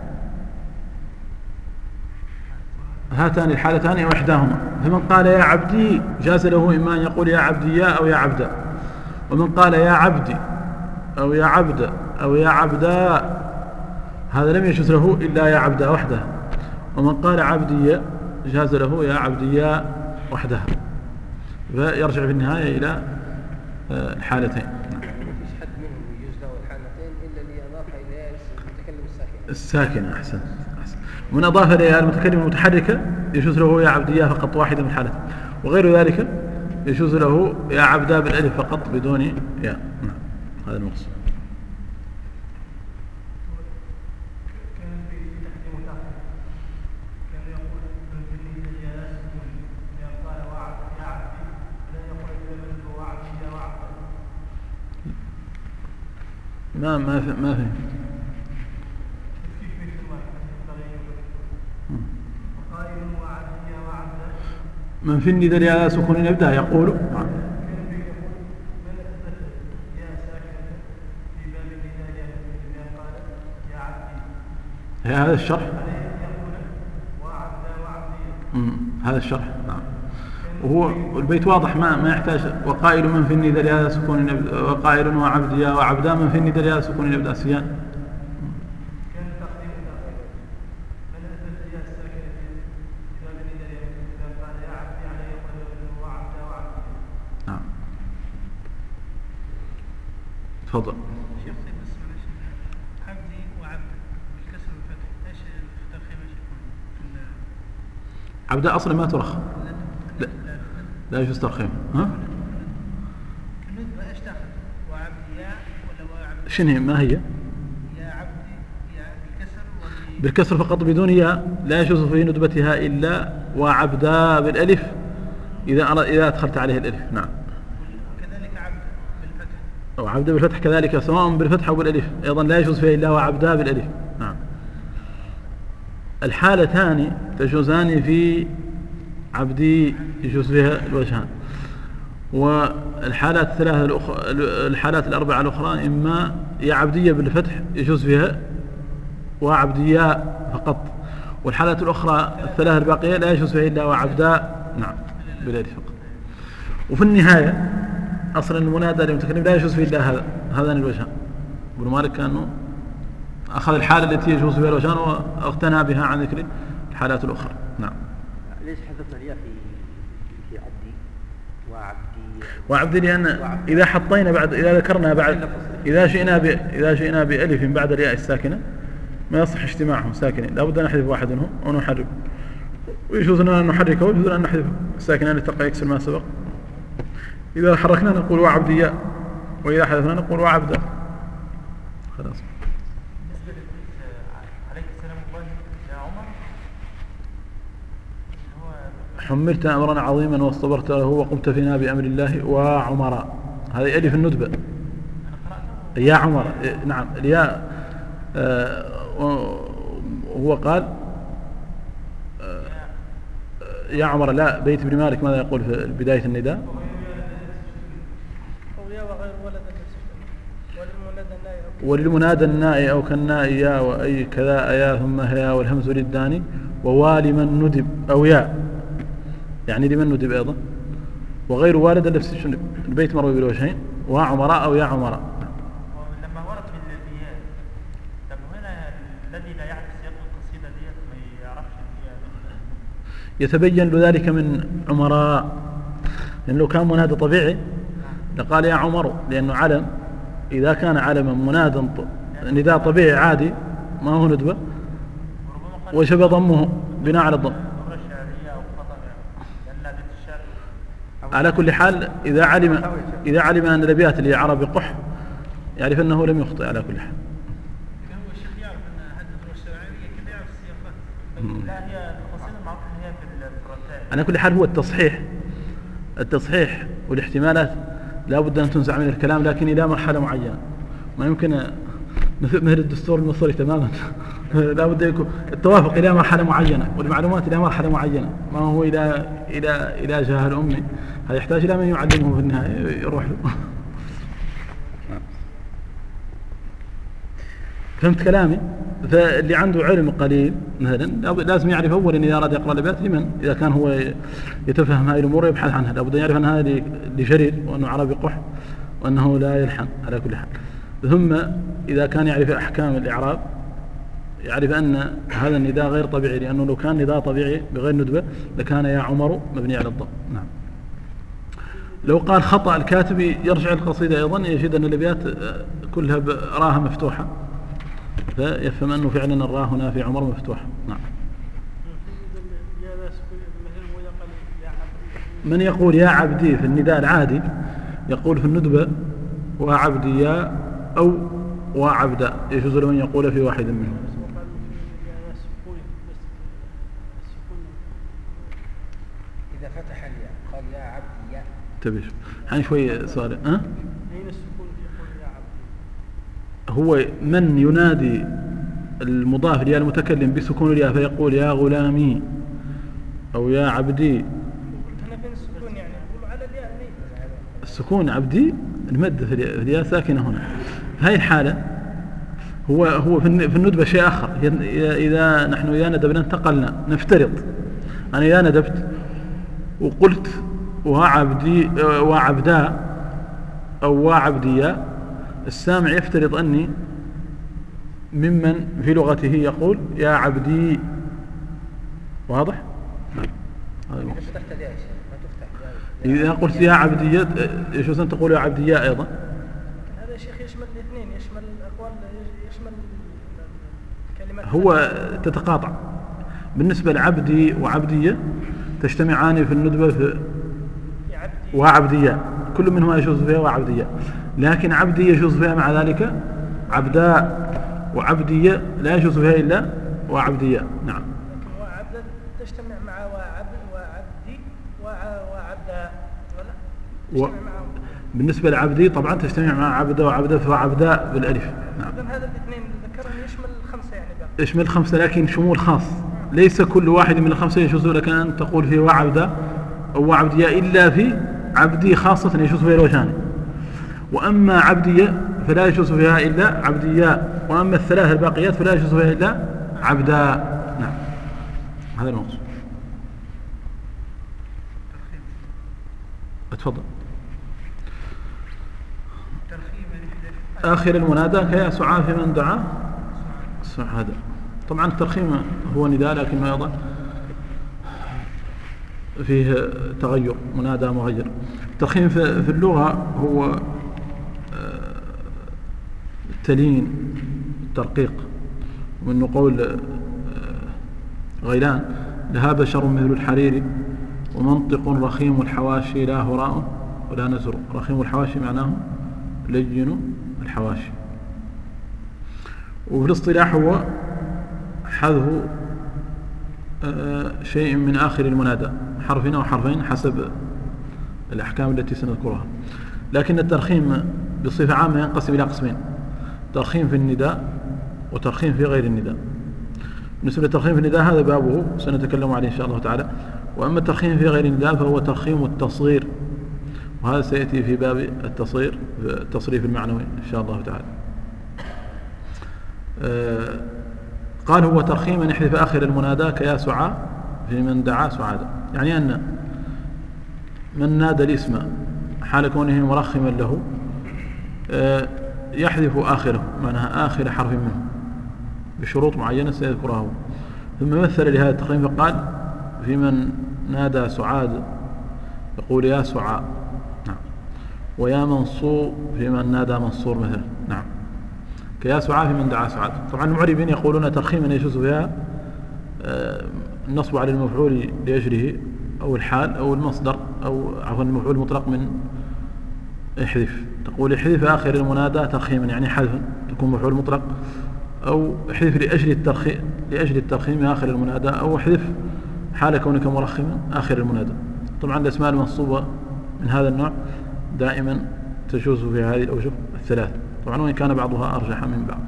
Speaker 1: هاتان الحالتان أو إحداهما. فمن قال يا عبدي جاز له إما أن يقول يا عبدي أو يا عبدا، ومن قال يا عبدي أو يا عبد أو يا عبدا هذا لم يجوز له إلا يا عبدا وحده، ومن قال عبدي جاز له يا عبديا وحدها. فيرجع في النهاية إلى الحالتين.
Speaker 5: مفيش حد منهم يجوز له الحالتين إلا اللي أضاف إليها المتكلم
Speaker 1: الساكنة. أحسن. من أضاف إليها المتكلم المتحركة يجوز له يا عبديا فقط واحدة من الحالتين، وغير ذلك يجوز له يا عبدا بالألف فقط بدون يا. هذا المقصود. ما فهم. من في الندى على سكون يبدأ يقول هذا الشرح. هذا الشرح. نعم. وهو البيت واضح ما يحتاج. وقائل من في الندى لهذا سكون وقائل وعبديا وعبدا من في الندى لهذا سكون يبدأ سيان. نعم. تفضل.
Speaker 2: عبدي وعبد بالكسر والفتح ايش الترخيم ايش يكون؟
Speaker 1: عبدا اصلا ما ترخم. لا يجوز ترخيم. ها؟
Speaker 2: الندبة ايش تاخذ؟ وعبدي يا ولا وعبد؟
Speaker 1: شنو ما هي؟
Speaker 2: يا عبدي يا بالكسر ولا
Speaker 1: بالكسر فقط بدون ياء. لا يجوز في ندبتها إلا وعبدا بالألف إذا أدخلت عليه الألف. نعم.
Speaker 2: كذلك عبد بالفتح.
Speaker 1: أو عبدا بالفتح كذلك سواء بالفتح أو بالألف أيضا لا يجوز فيها إلا وعبدا بالألف. نعم. الحالتان تجوزان في عبدي يجوز فيها الوجهان، والحالات الحالات الأربعة الأخرى إما يا عبدية بالفتح يجوز فيها وعبدية فقط، والحالات الأخرى الثلاثة الباقية لا يجوز فيها إلا وعبدا. نعم بالألف فقط. وفي النهاية أصلا المنادى للمتكلم لا يجوز فيه إلا هذان الوجهان. ابن مالك كأنه أخذ الحالة التي يجوز فيها الوجهان واغتنى بها عن ذكر الحالات الأخرى. نعم.
Speaker 6: ليش حذفنا الياء في عبدي
Speaker 1: وعبدي لأن إذا حطينا بعد إذا ذكرنا بعد إذا شئنا بألف بعد الياء الساكنة ما يصح اجتماعهم ساكنين، لا بد أن نحذف واحد منهم أو نحرك، ويجوز لنا أن نحركه ويجوز لنا أن نحذف الساكنة لتقى يكسر ما سبق. إذا حركنا نقول وعبدي، وإذا حذفنا نقول وعبدا. خلاص.
Speaker 3: عليك السلام الله يا عمر.
Speaker 1: حملت أمرا عظيما واصطبرت له وقمت فينا بأمر الله وعمر. هذه ألف الندبة. يا عمر. نعم الياء. هو قال يا عمر. لا بيت ابن مالك ماذا يقول في بداية النداء؟ وللمنادى النائي أو كالنائي يا وأي كذا يا ثم هيا والهمز للداني ووالي من ندب أو يا، يعني لمن ندب أيضا، وغير والد نفس البيت مروي بالوجهين وعمراء أو يا عمراء.
Speaker 3: لما ورد في الياء، طب هنا الذي لا يعرف سياق القصيدة ديت ما يعرفش
Speaker 1: يتبين له ذلك من عمراء، لأن لو كان منادى طبيعي لقال يا عمر لأنه علم إذا كان علما منادا نداء طبيعي عادي ما هو ندبة،
Speaker 3: وربما قال
Speaker 1: وشبه ضمه بناء على الضم.
Speaker 3: ضرورة شعرية أو خطأ لأن نادت الشعر.
Speaker 1: على كل حال إذا علم أن الأبيات اللي عربي قح يعرف أنه لم يخطئ على كل حال.
Speaker 2: هو الشيخ يعرف أن هذه الدروس الشرعية كذا يعرف السياقات.
Speaker 3: لا هي التفاصيل المعروفة هي في الرسائل.
Speaker 1: على كل حال هو التصحيح والاحتمالات لا بد أن تنزع من الكلام، لكن إلى مرحلة معينة. ما يمكن مثل الدستور المصري تماما لا بد يكون التوافق إلى مرحلة معينة والمعلومات إلى مرحلة معينة، ما هو إلى جهل أمي. هذا يحتاج إلى من يعلمه في النهاية يروح له. فهمت كلامي؟ فاللي عنده علم قليل مثلا لازم يعرف أولا إذا أراد يقرأ الأبيات لمن، إذا كان هو يتفهم هذه الأمور يبحث عنها، لابد أن يعرف أن هذا لجرير وأنه عربي قح وأنه لا يلحن على كل حال. ثم إذا كان يعرف أحكام الإعراب يعرف أن هذا النداء غير طبيعي، لأنه لو كان نداء طبيعي بغير ندبة لكان يا عمر مبني على الضم. نعم. لو قال خطأ الكاتب يرجع القصيدة أيضا يجد أن الأبيات كلها راها مفتوحة، فيفهم أنه فعلا الراء هنا في عمر مفتوحة. نعم. من يقول يا عبدي في النداء العادي يقول في الندبة وعبدي يا أو وعبدا، يجوز له أن يقول في واحد منهم.
Speaker 5: إذا فتح الياء قال يا عبدي يا.
Speaker 1: تبيش حين شوي سؤال
Speaker 2: أين السكون في قول يا عبدي؟
Speaker 1: هو من ينادي المضاف ليا المتكلم بسكون الياء فيقول يا غلامي أو يا عبدي.
Speaker 2: قلت هنا فين السكون يعني؟ يقولوا على الياء الميت.
Speaker 1: السكون عبدي المد في الياء ساكنة هنا. في هذه الحالة هو في الندبة شيء آخر. إذا نحن إذا ندبنا انتقلنا، نفترض أنا إذا ندبت وقلت وعبدي وعبدا أو وعبديا، السامع يفترض أني ممن في لغته يقول يا عبدي. واضح؟
Speaker 5: إذا فتحت الياء ما تفتح
Speaker 1: إذا قلت يا عبدية يجوز أن تقول يا عبدية أيضا.
Speaker 2: هذا يا شيخ يشمل الاثنين، يشمل الأقوال يشمل الكلمات.
Speaker 1: هو تتقاطع. بالنسبة لعبدي وعبدية تجتمعان في الندبة في وعبدية، كل منهما يجوز فيها وعبدية، لكن عبدي يجوز فيها مع ذلك عبداء، وعبدية لا يجوز فيها إلا وعبدية. نعم.
Speaker 2: لكن وعبد تجتمع مع وعبدي وعبداء ولا تجتمع معهم؟
Speaker 1: بالنسبة لعبدي طبعا تجتمع مع عبدة وعبدة فعبداء بالألف. نعم.
Speaker 2: إذن هذا الاثنين ذكرهم يشمل الخمسة يعني بقى.
Speaker 1: يشمل الخمسة لكن شمول خاص، ليس كل واحد من الخمسة يجوز لك أن تقول فيه وعبدة أو وعبدية إلا في عبدي خاصة يجوز فيها الوجهان. وأما عبدية فلا يجوز فيها إلا عبدياء، وأما الثلاث الباقيات فلا يجوز فيها إلا عبداء. نعم. هذا المقصود. اتفضل. آخر المنادى كيا سعى في من دعا سعادة. طبعا الترخيم هو نداء لكنه أيضا فيه تغير، منادى مغير. الترخيم في اللغة هو التلين، الترقيق، ومنه قول غيلان لها بشر مثل الحرير ومنطق رخيم الحواشي لا هراء ولا نزر. رخيم الحواشي معناه لين الحواشي. وفي الاصطلاح هو حذف شيء من آخر المنادى، حرف أو حرفين حسب الأحكام التي سنذكرها. لكن الترخيم بصفة عامة ينقسم إلى قسمين: ترخيم في النداء وترخيم في غير النداء. بالنسبة للترخيم في النداء هذا بابه سنتكلم عليه إن شاء الله تعالى. وأما الترخيم في غير النداء فهو ترخيم التصغير، وهذا سيأتي في باب التصغير في التصريف المعنوي إن شاء الله تعالى. قال هو ترخيم أن يحذف آخر المنادى كيا سعى في من دعا سعادة، يعني أن من نادى الاسم حال كونه مرخما له يحذف آخره، معناها آخر حرف منه بشروط معينة سيذكرها. ثم مثل لهذا الترخيم فقال في من نادى سعاد يقول يا سعى. نعم. ويا منصور في من نادى منصور مثلا. نعم. كيا سعى في من دعا سعاد. طبعا المعربين يقولون ترخيما يجوز فيها النصب على المفعول لأجله أو الحال أو المصدر أو عفوا المفعول المطلق من احذف. تقول احذف آخر المنادى ترخيما يعني حذفا تكون مفعول مطلق، أو احذف لأجل الترخيم آخر المنادى، أو احذف حال كونك مرخما آخر المنادى. طبعا الأسماء المنصوبة من هذا النوع دائما تجوز في هذه الأوجه الثلاث، طبعا وإن كان بعضها أرجح من بعض.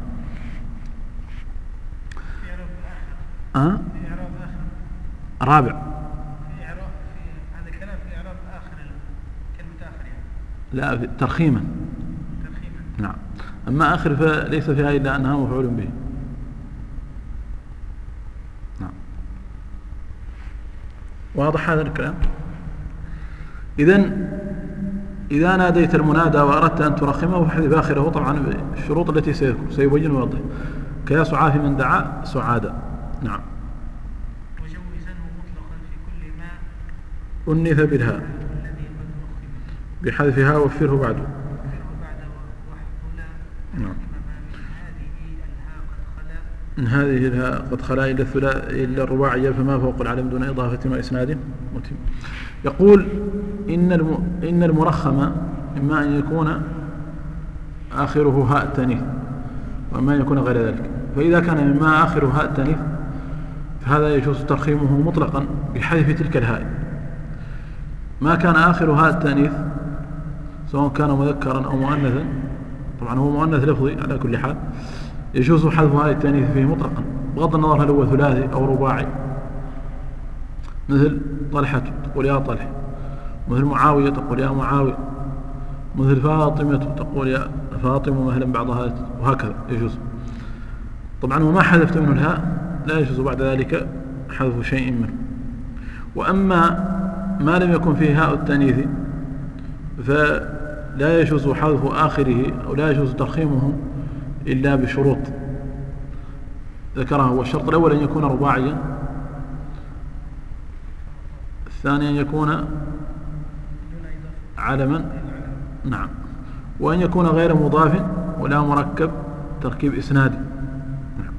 Speaker 1: رابع
Speaker 2: في إعراب في هذا الكلام في إعراب آخر كلمة آخر يعني.
Speaker 1: لا ترخيما. نعم. أما آخر فليس فيها إلا أنها مفعول به. نعم. واضح هذا الكلام؟ إذا ناديت المنادى وأردت أن ترخمه فاحذف آخره طبعا بالشروط التي سيبين ويوضح. كيا سعى في من دعا سعادا. نعم.
Speaker 2: وجوزنه مطلقا في كل ما
Speaker 1: أنث بالهاء
Speaker 2: الذي قد رخم
Speaker 1: بحذفها وفره بعده. نعم. من هذه الهاء قد خلا إلا الرباعية فما فوق العلم دون إضافة وإسناد متم. يقول إن المرخم إما أن يكون آخره هاء التانيث وإما أن يكون غير ذلك. فإذا كان مما آخره هاء التانيث فهذا يجوز ترخيمه مطلقا بحذف تلك الهاء. ما كان آخر هاء التانيث سواء كان مذكرا أو مؤنثا، طبعا هو مؤنث لفظي على كل حال، يجوز حذف هاء التانيث فيه مطلقا بغض النظر هل هو ثلاثي أو رباعي. مثل طلحة تقول يا طلح، مثل معاوية تقول يا معاوية، مثل فاطمة تقول يا فاطمة مثلا بعضها، وهكذا يجوز. طبعا وما حذفت منه الهاء لا يجوز بعد ذلك حذف شيء منه. وأما ما لم يكن فيه هاء التانيث فلا يجوز حذف آخره أو لا يجوز ترخيمه إلا بشروط ذكرها. والشرط الأول أن يكون رباعيا، الثاني أن يكون علما، نعم، وأن يكون غير مضاف ولا مركب تركيب إسنادي. نعم.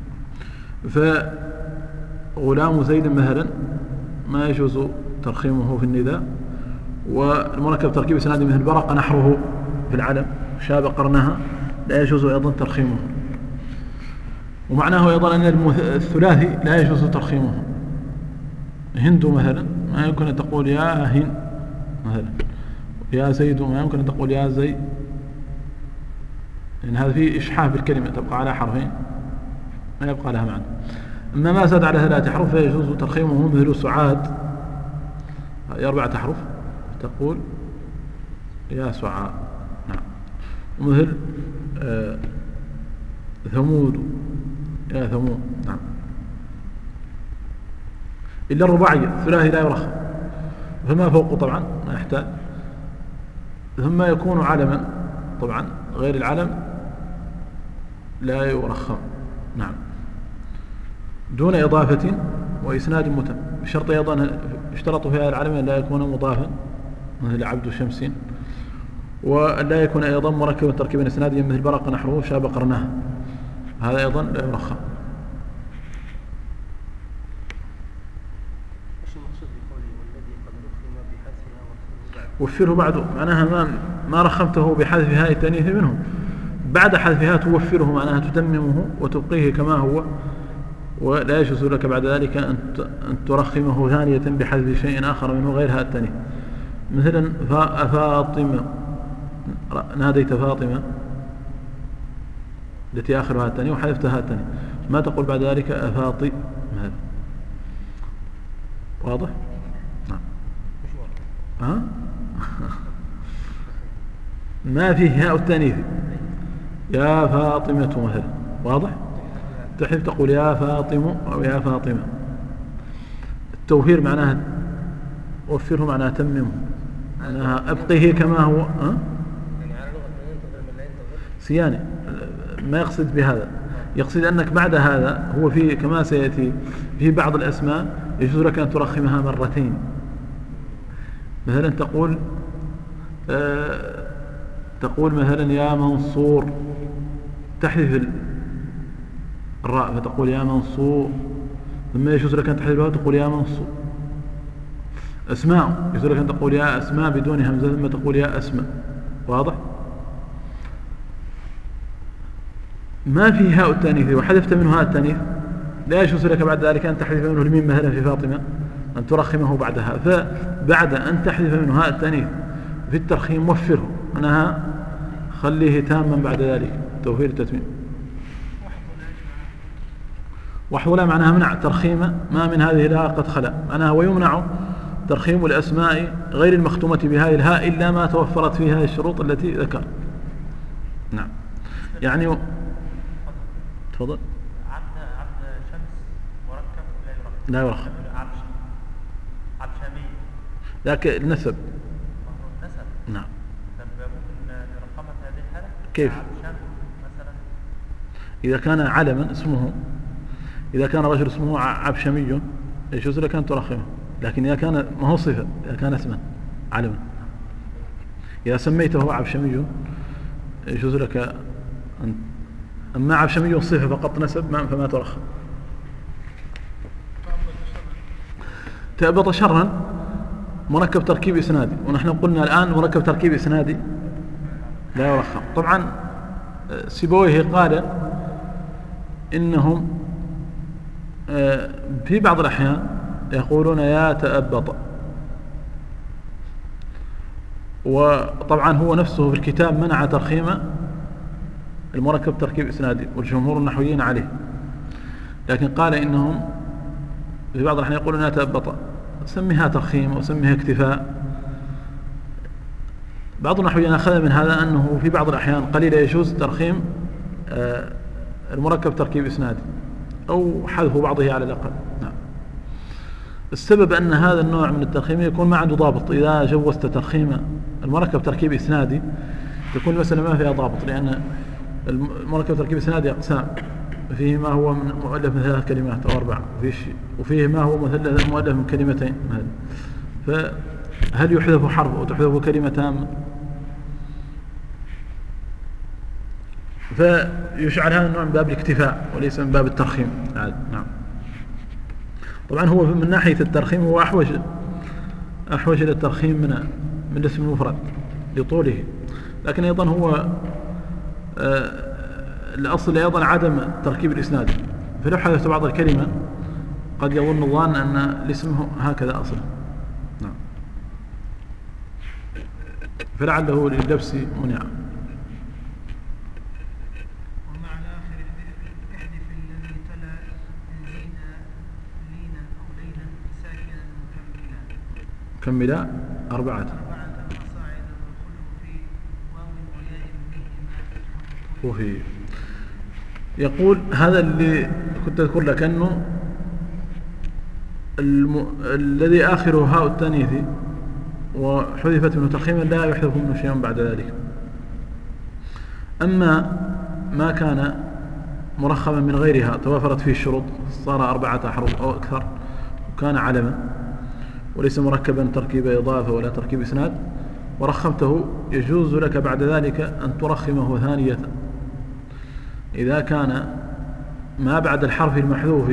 Speaker 1: فغلام زيد مثلا ما يجوز ترخيمه في النداء، والمركب تركيب إسنادي مثل برق نحره في العلم، شاب قرنها لا يجوز أيضا ترخيمه. ومعناه أيضا أن الثلاثي لا يجوز ترخيمه. هند مثلا ما يمكن أن تقول يا هند مثلا، يا زيد ما يمكن أن تقول يا زيد، لأن هذا فيه إشحاف بالكلمة تبقى على حرفين ما يبقى لها معنى. أما ما زاد على 3 أحرف فيجوز ترخيمه، مثل سعاد 4 أحرف تقول يا سعاد. نعم. ومثل ثمود يا ثمود. نعم. إلا الرباعية الثلاثي لا يرخم، فما فوقه طبعا ما يحتاج. ثم يكون علما طبعا، غير العلم لا يرخم. نعم. دون إضافة وإسناد متم، بشرط أيضا اشترطوا فيها العلم أن لا يكون مضافا مثل عبد شمس، وأن لا يكون أيضا مركبا تركيبا إسناديا مثل برق نحره شاب قرناه، هذا أيضا لا يرخم. وفره بعده معناها ما رخمته بحذف هاء التانيث منه، بعد حذفها توفره معناها تتممه وتبقيه كما هو، ولا يجوز لك بعد ذلك أن ترخمه ثانية بحذف شيء آخر منه غير هاء التانيث. مثلا فاطمة ناديت فاطمة التي آخرها التانية وحذفتها التانية، ما تقول بعد ذلك أفاطي هذا واضح؟ نعم. ما فيه هاء التانيث يا فاطمة مثلا، واضح؟ تحذف تقول يا فاطمة أو يا فاطمة. التوفير معناها وفره معناها تممه، معناها أبقيه كما هو. سياني ما يقصد بهذا، يقصد أنك بعد هذا هو في كما سيأتي في بعض الأسماء يجوز لك أن ترخمها مرتين. مثلا تقول تقول مثلا يا منصور، تحذف الراء فتقول يا منصور، ثم يجوز لك أن تحذف الواو تقول يا منصور. أسماء يجوز لك أن تقول يا أسماء بدون همزة ثم تقول يا أسماء. واضح؟ ما في هاء التانيث وحذفت منه هاء التانيث لا يجوز لك بعد ذلك أن تحذف منه الميم مثلا في فاطمة أن ترخمه بعدها، فبعد أن تحذف منه هاء التانيث في الترخيم وفره، أنها خليه تاما بعد ذلك توفير التتميم. وحولا معناها منع ترخيم ما من هذه الهاء قد خلا، معناها ويمنع ترخيم الأسماء غير المختومة بهذه الهاء إلا ما توفرت فيها هذه الشروط التي ذكر. نعم يعني تفضل.
Speaker 3: عبد شمس مركب
Speaker 1: لا يرخم.
Speaker 3: عبد شامي
Speaker 1: ذاك النسب.
Speaker 3: نسب.
Speaker 1: نعم.
Speaker 3: طب ممكن نرقمها في هذه الحالة؟
Speaker 1: كيف؟
Speaker 3: عبد شام مثلا.
Speaker 1: إذا كان علما اسمه، إذا كان رجل اسمه عبشمي يجوز لك أن ترخمه، لكن إذا كان ما هو صفة، إذا كان اسما علما، إذا سميته عبشمي يجوز لك أن، أما عبشمي صفة فقط نسب فما ترخم. تأبط شرا مركب تركيب إسنادي، ونحن قلنا الآن مركب تركيب إسنادي لا يرخم. طبعا سيبويه قال إنهم في بعض الأحيان يقولون يا تأبط، وطبعا هو نفسه في الكتاب منع ترخيم المركب تركيب إسنادي والجمهور النحويين عليه، لكن قال إنهم في بعض الأحيان يقولون يا تأبط، سميها ترخيم أو سميها اكتفاء. بعض النحويين أخذ من هذا أنه في بعض الأحيان قليلا يجوز ترخيم المركب تركيب إسنادي أو حذف بعضه على الأقل. نعم. السبب أن هذا النوع من الترخيم يكون ما عنده ضابط. إذا جوزت ترخيم المركب تركيب إسنادي تكون المسألة ما فيها ضابط، لأن المركب تركيب إسنادي أقسام، فيه ما هو من مؤلف من 3 كلمات أو 4، وفيه ما هو مؤلف من كلمتين. فهل يحذف حرف أو تحذف كلمة تامة؟ فيشعر هذا النوع من باب الاكتفاء وليس من باب الترخيم. نعم. طبعا هو من ناحية الترخيم هو أحوج إلى الترخيم من الاسم المفرد لطوله، لكن أيضا هو الأصل أيضا عدم تركيب الإسناد، فلو حدث بعض الكلمة قد يظن الظان أن الاسم هكذا أصلا. نعم. فلعله لللبس منع. كملا 4 وفي يقول هذا اللي كنت أذكر لك أنه الذي آخره هاء التانيث وحذفت منه ترخيما لا يحذف منه شيء بعد ذلك. أما ما كان مرخما من غيرها توافرت فيه الشروط صار 4 أحرف أو أكثر وكان علما وليس مركبا تركيب إضافة ولا تركيب إسناد ورخمته يجوز لك بعد ذلك أن ترخمه ثانية إذا كان ما بعد الحرف المحذوف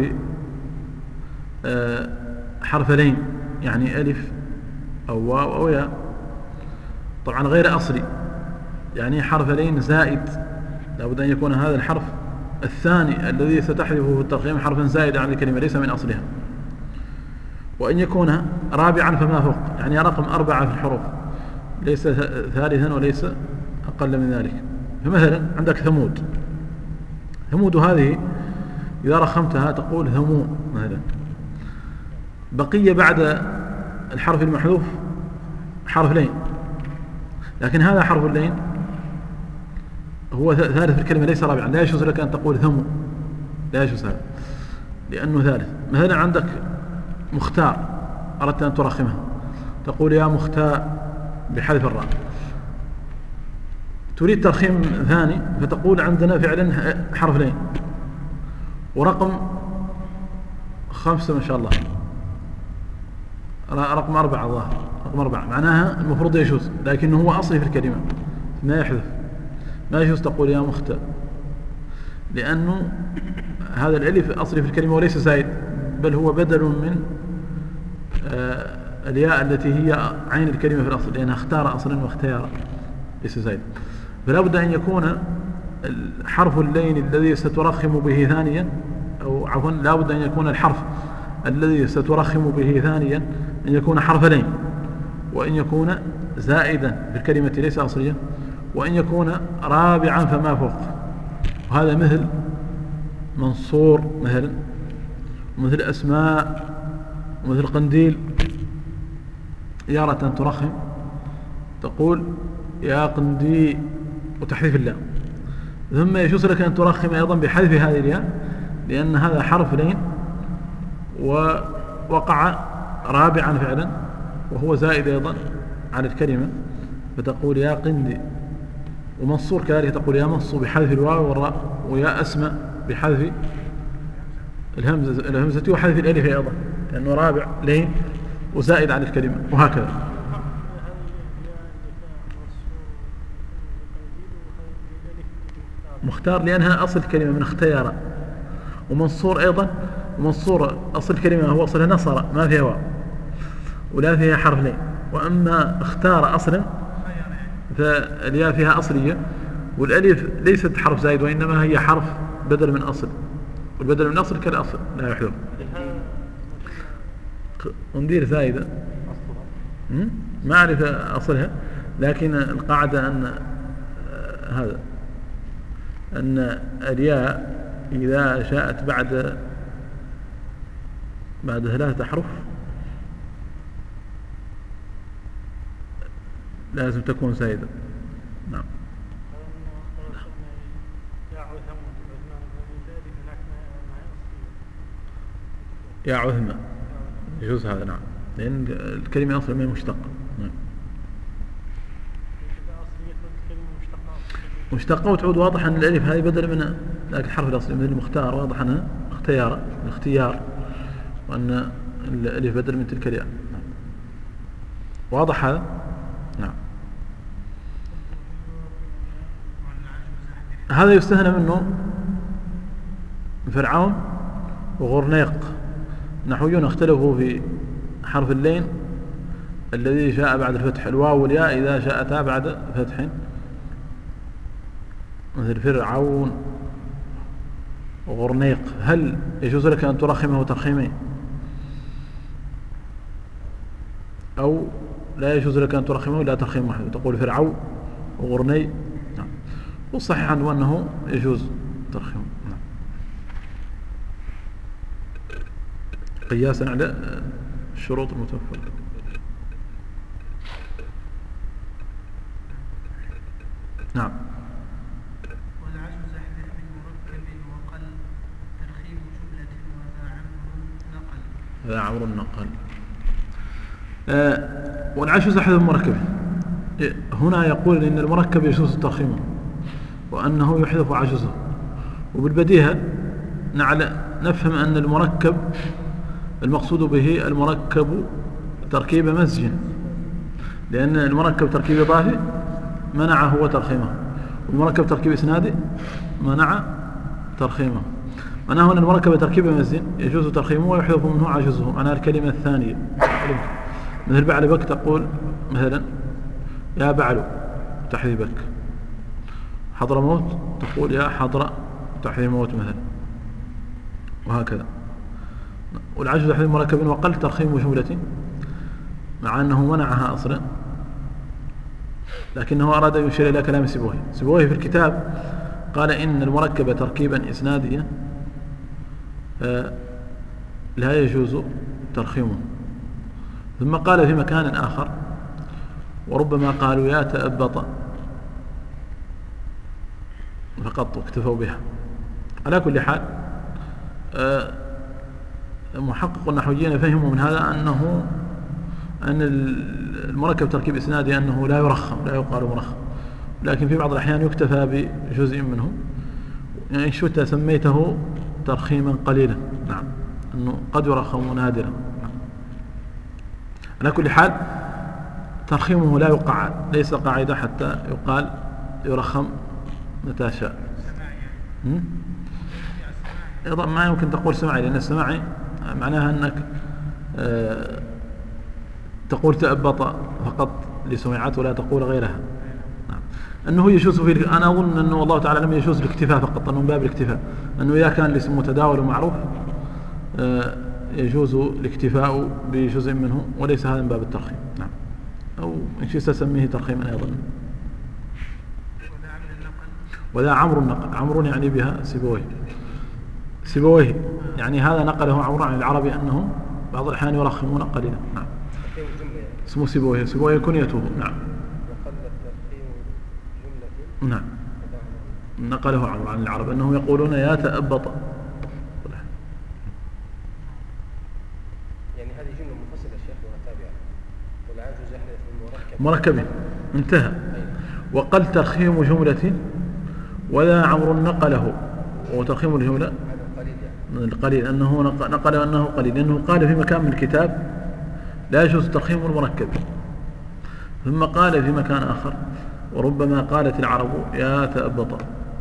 Speaker 1: حرف لين، يعني ألف أو واو أو ياء، طبعا غير أصلي، يعني حرف لين زائد، لابد أن يكون هذا الحرف الثاني الذي ستحذفه في الترخيم حرفا زائدا عن الكلمة ليس من أصلها، وأن يكون رابعا فما فوق، يعني رقم 4 في الحروف ليس ثالثا وليس أقل من ذلك. فمثلا عندك ثمود هذه إذا رخمتها تقول ثمو مثلا، بقي بعد الحرف المحذوف حرف لين، لكن هذا حرف اللين هو ثالث في الكلمة ليس رابعا، لا يجوز لك أن تقول ثمو، لا يجوز هذا لأنه ثالث. مثلا عندك مختار أردت أن ترخمها تقول يا مختار بحذف الراء، تريد ترخيم ثاني فتقول عندنا فعلا حرف لين ورقم 5 ما شاء الله، رقم 4 الظاهر، رقم 4 معناها المفروض يجوز، لكنه هو أصلي في الكلمة ما يحذف، ما يجوز تقول يا مختار، لأنه هذا الألف أصلي في الكلمة وليس زائد، بل هو بدل من الياء التي هي عين الكلمة في الأصل، لأنها اختار أصلا واختيار ليس زائد. فلا بد أن يكون الحرف اللين الذي سترخم به ثانيا، أو عفوا لا بد أن يكون الحرف الذي سترخم به ثانيا أن يكون حرف لين، وأن يكون زائدا في الكلمة ليس أصليا، وأن يكون رابعا فما فوق. وهذا مثل منصور مثلا، مثل أسماء، ومثل قنديل. يارة ترخم تقول يا قندي وتحذف اللام، ثم يجوز لك أن ترخم أيضا بحذف هذه الياء، لأن هذا حرف لين ووقع رابعا فعلا وهو زائد أيضا على الكلمة، فتقول يا قندي. ومنصور كذلك تقول يا منصور بحذف الواو والراء، ويا أسمى بحذف الهمزة وحذف الألف أيضا، لأنه رابع لين وزائد على الكلمة، وهكذا. مختار لأنها أصل الكلمة من اختيار. ومنصور أيضا، منصور أصل الكلمة هو أصلها نصر، ما فيها واو ولا فيها حرف لين. وأما اختار أصلا فالياء فيها أصلية، والألف ليست حرف زائد وإنما هي حرف بدل من أصل، والبدل من أصل كالأصل لا يحذف. قنديل زائدة ما أعرف أصلها، لكن القاعدة أن الياء إذا شاءت بعد 3 أحرف لازم تكون زائدة. نعم. يا عثمة يجوز هذا، نعم، لأن الكلمة أصلا من مشتقة. نعم. مشتقة وتعود واضح أن الألف هذه بدل من ذاك الحرف الأصلي، مثل المختار واضح أنها الاختيار، وأن الألف بدل من تلك الياء. نعم. واضح هذا؟ نعم. هذا يستثنى منه فرعون وغرنيق. نحويون اختلفوا في حرف اللين الذي جاء بعد الفتح، الواو والياء إذا جاءتا بعد فتح، مثل فرعون وغرنيق، هل يجوز لك أن ترخمه ترخيمين أو لا يجوز لك أن ترخمه لا ترخيم واحد، تقول فرعون وغرني؟ نعم. والصحيح عنه أنه يجوز ترخيمه. نعم. قياسا على الشروط المتوفرة. نعم.
Speaker 2: والعجز احذف من مركب وقل ترخيم جملة وذا عمر نقل.
Speaker 1: ذا عمر نقل. والعجز احذف مركب، هنا يقول إن المركب يجوز ترخيمه وأنه يحذف عجزه. وبالبديهة نفهم أن المركب المقصود به المركب تركيب مزج، لأن المركب تركيب إضافي منع هو ترخيمه، والمركب تركيب إسنادي منع ترخيمه. معناه أن المركب تركيب مزج يجوز ترخيمه ويحذف منه عجزه. معناها الكلمة الثانية، مثل بعلبك تقول مثلا يا بعلو تحذيبك، حضرموت تقول يا حضر تحذيموت مثلا، وهكذا. والعجز تحذيب مركب وقل ترخيم جملة، مع أنه منعها أصلا، لكنه أراد أن يشير إلى كلام سيبويه في الكتاب قال إن المركب تركيبا إسناديا لا يجوز ترخيمه. ثم قال في مكان آخر وربما قالوا يا تأبط فقط واكتفوا بها. على كل حال محقق النحويين فهموا من هذا أن المركب تركيب إسنادي أنه لا يرخم، لا يقال مرخم، لكن في بعض الأحيان يكتفى بجزء منه، يعني إن شئت سميته ترخيما قليلا. نعم، أنه قد يرخم نادرا. نعم. على كل حال ترخيمه لا يقعد، ليس قاعدة حتى يقال يرخم متى شاء. أيضا ما يمكن تقول سماعي، لأن السماعي معناها أنك تقول تأبط فقط لسمعت ولا تقول غيرها. نعم. أنه يجوز في، أنا أظن أنه والله تعالى لم يجوز الاكتفاء فقط، أنه من باب الاكتفاء، أنه إذا كان الاسم متداول ومعروف يجوز الاكتفاء بجزء منه، وليس هذا من باب الترخيم. نعم. أو إن شئت تسميه ترخيما أيضا. وذا عمرو النقل، عمرو يعني بها سيبويه، يعني هذا نقله عمرو عن العربي أنهم بعض الأحيان يرخمون قليلا. نعم. اسمه سيبويه كنيته. نعم. نعم. نقله عمرو عن العرب أنهم يقولون يا تأبط.
Speaker 5: يعني هذه جملة منفصلة شيخ وتابعة، والعاجز يحدث
Speaker 1: مركب انتهى. وقل ترخيم جملة ولا عمرو نقله، وترخيم الجملة القليل أنه نقله أنه قليل، لأنه قال في مكان من الكتاب لا يجوز ترخيم المركب، ثم قال في مكان آخر وربما قالت العرب يا تأبط.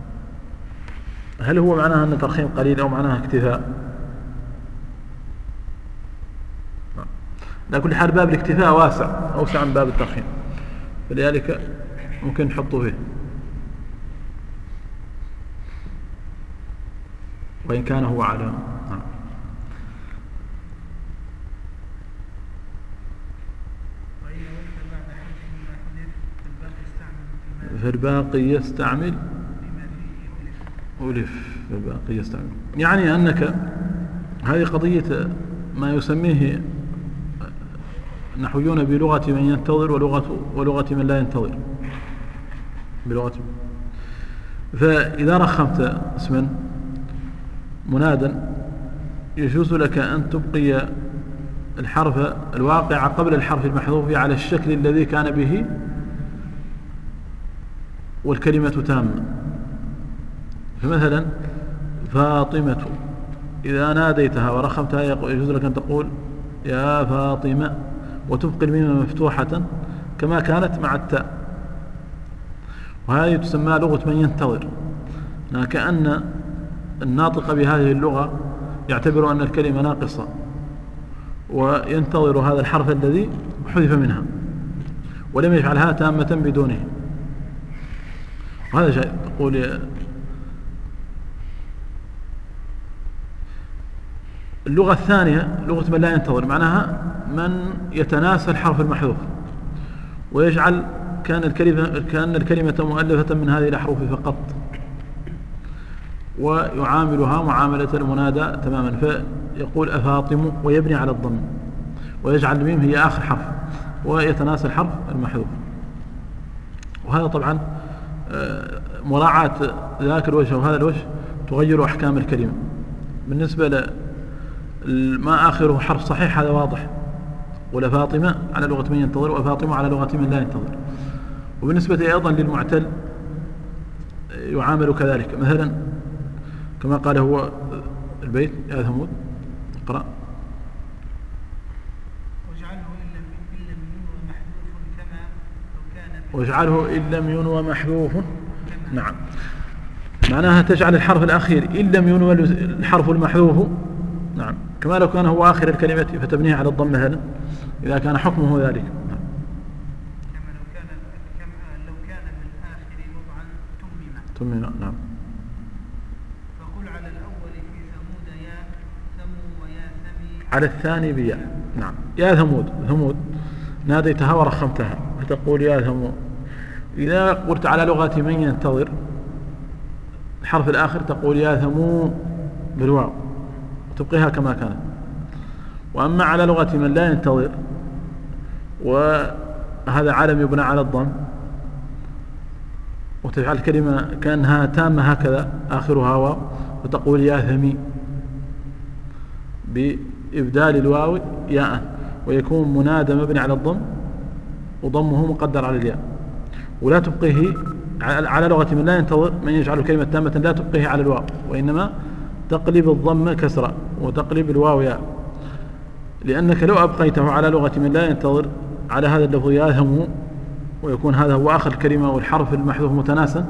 Speaker 1: هل هو معناها أن ترخيم قليل أو معناها اكتفاء؟ على كل حال باب الاكتفاء واسع، أوسع من باب الترخيم، فلذلك ممكن نحطه فيه وإن كان هو على. فالباقي يستعمل ألف، فالباقي يستعمل، يعني أنك هذه قضية ما يسميه نحويون بلغة من ينتظر ولغة من لا ينتظر. بلغة، فإذا رخمت اسما منادا يجوز لك أن تبقي الحرف الواقع قبل الحرف المحذوف على الشكل الذي كان به والكلمة تامة. فمثلا فاطمة إذا ناديتها ورخمتها يجوز لك أن تقول يا فاطمة، وتبقي الميم مفتوحة كما كانت مع التاء، وهذه تسمى لغة من ينتظر، كأن الناطق بهذه اللغة يعتبر أن الكلمة ناقصة وينتظر هذا الحرف الذي حذف منها ولم يفعلها تامة بدونه، وهذا شيء تقول. اللغة الثانية لغة من لا ينتظر، معناها من يتناسى الحرف المحذوف ويجعل كأن الكلمة مؤلفة من هذه الأحرف فقط، ويعاملها معاملة المنادى تماما، فيقول أفاطم ويبني على الضم ويجعل الميم هي آخر حرف ويتناسى الحرف المحذوف. وهذا طبعا مراعاة ذاك الوجه وهذا الوجه تغير أحكام الكلمة. بالنسبة ما آخره حرف صحيح هذا واضح، ولا فاطمة على لغة من ينتظر وفاطمة على لغة من لا ينتظر. وبالنسبة أيضا للمعتل يعامل كذلك، مثلا كما قال هو البيت يا ثمود اقرأ. واجعله إن لم ينوى محذوف. نعم، معناها تجعل الحرف الأخير إن لم ينوى الحرف المحذوف، نعم، كما لو كان هو آخر الكلمة فتبنيها على الضم مثلا إذا كان حكمه ذلك. نعم.
Speaker 2: كما لو كان من آخر وضعا
Speaker 1: تمم. نعم.
Speaker 2: فقل على الأول في ثمود يا ثمو ويا ثمي،
Speaker 1: على الثاني بياء. نعم، يا ثمود ناديتها ورخمتها فتقول يا ثمود. إذا قلت على لغة من ينتظر الحرف الآخر تقول يا ثمو بالواو وتبقيها كما كانت. وأما على لغة من لا ينتظر وهذا علم يبنى على الضم وتجعل الكلمة كأنها تامة هكذا آخرها واو فتقول يا ثمي بإبدال الواو ياء، ويكون منادى مبني على الضم وضمه مقدر على الياء، ولا تبقيه على لغة من لا ينتظر من يجعل الكلمة تامة لا تبقيه على الواو، وإنما تقلب الضم كسرة وتقلب الواو ياء، لأنك لو أبقيته على لغة من لا ينتظر على هذا اللفظ يا ثمو ويكون هذا هو آخر الكلمة والحرف المحذوف متناسا،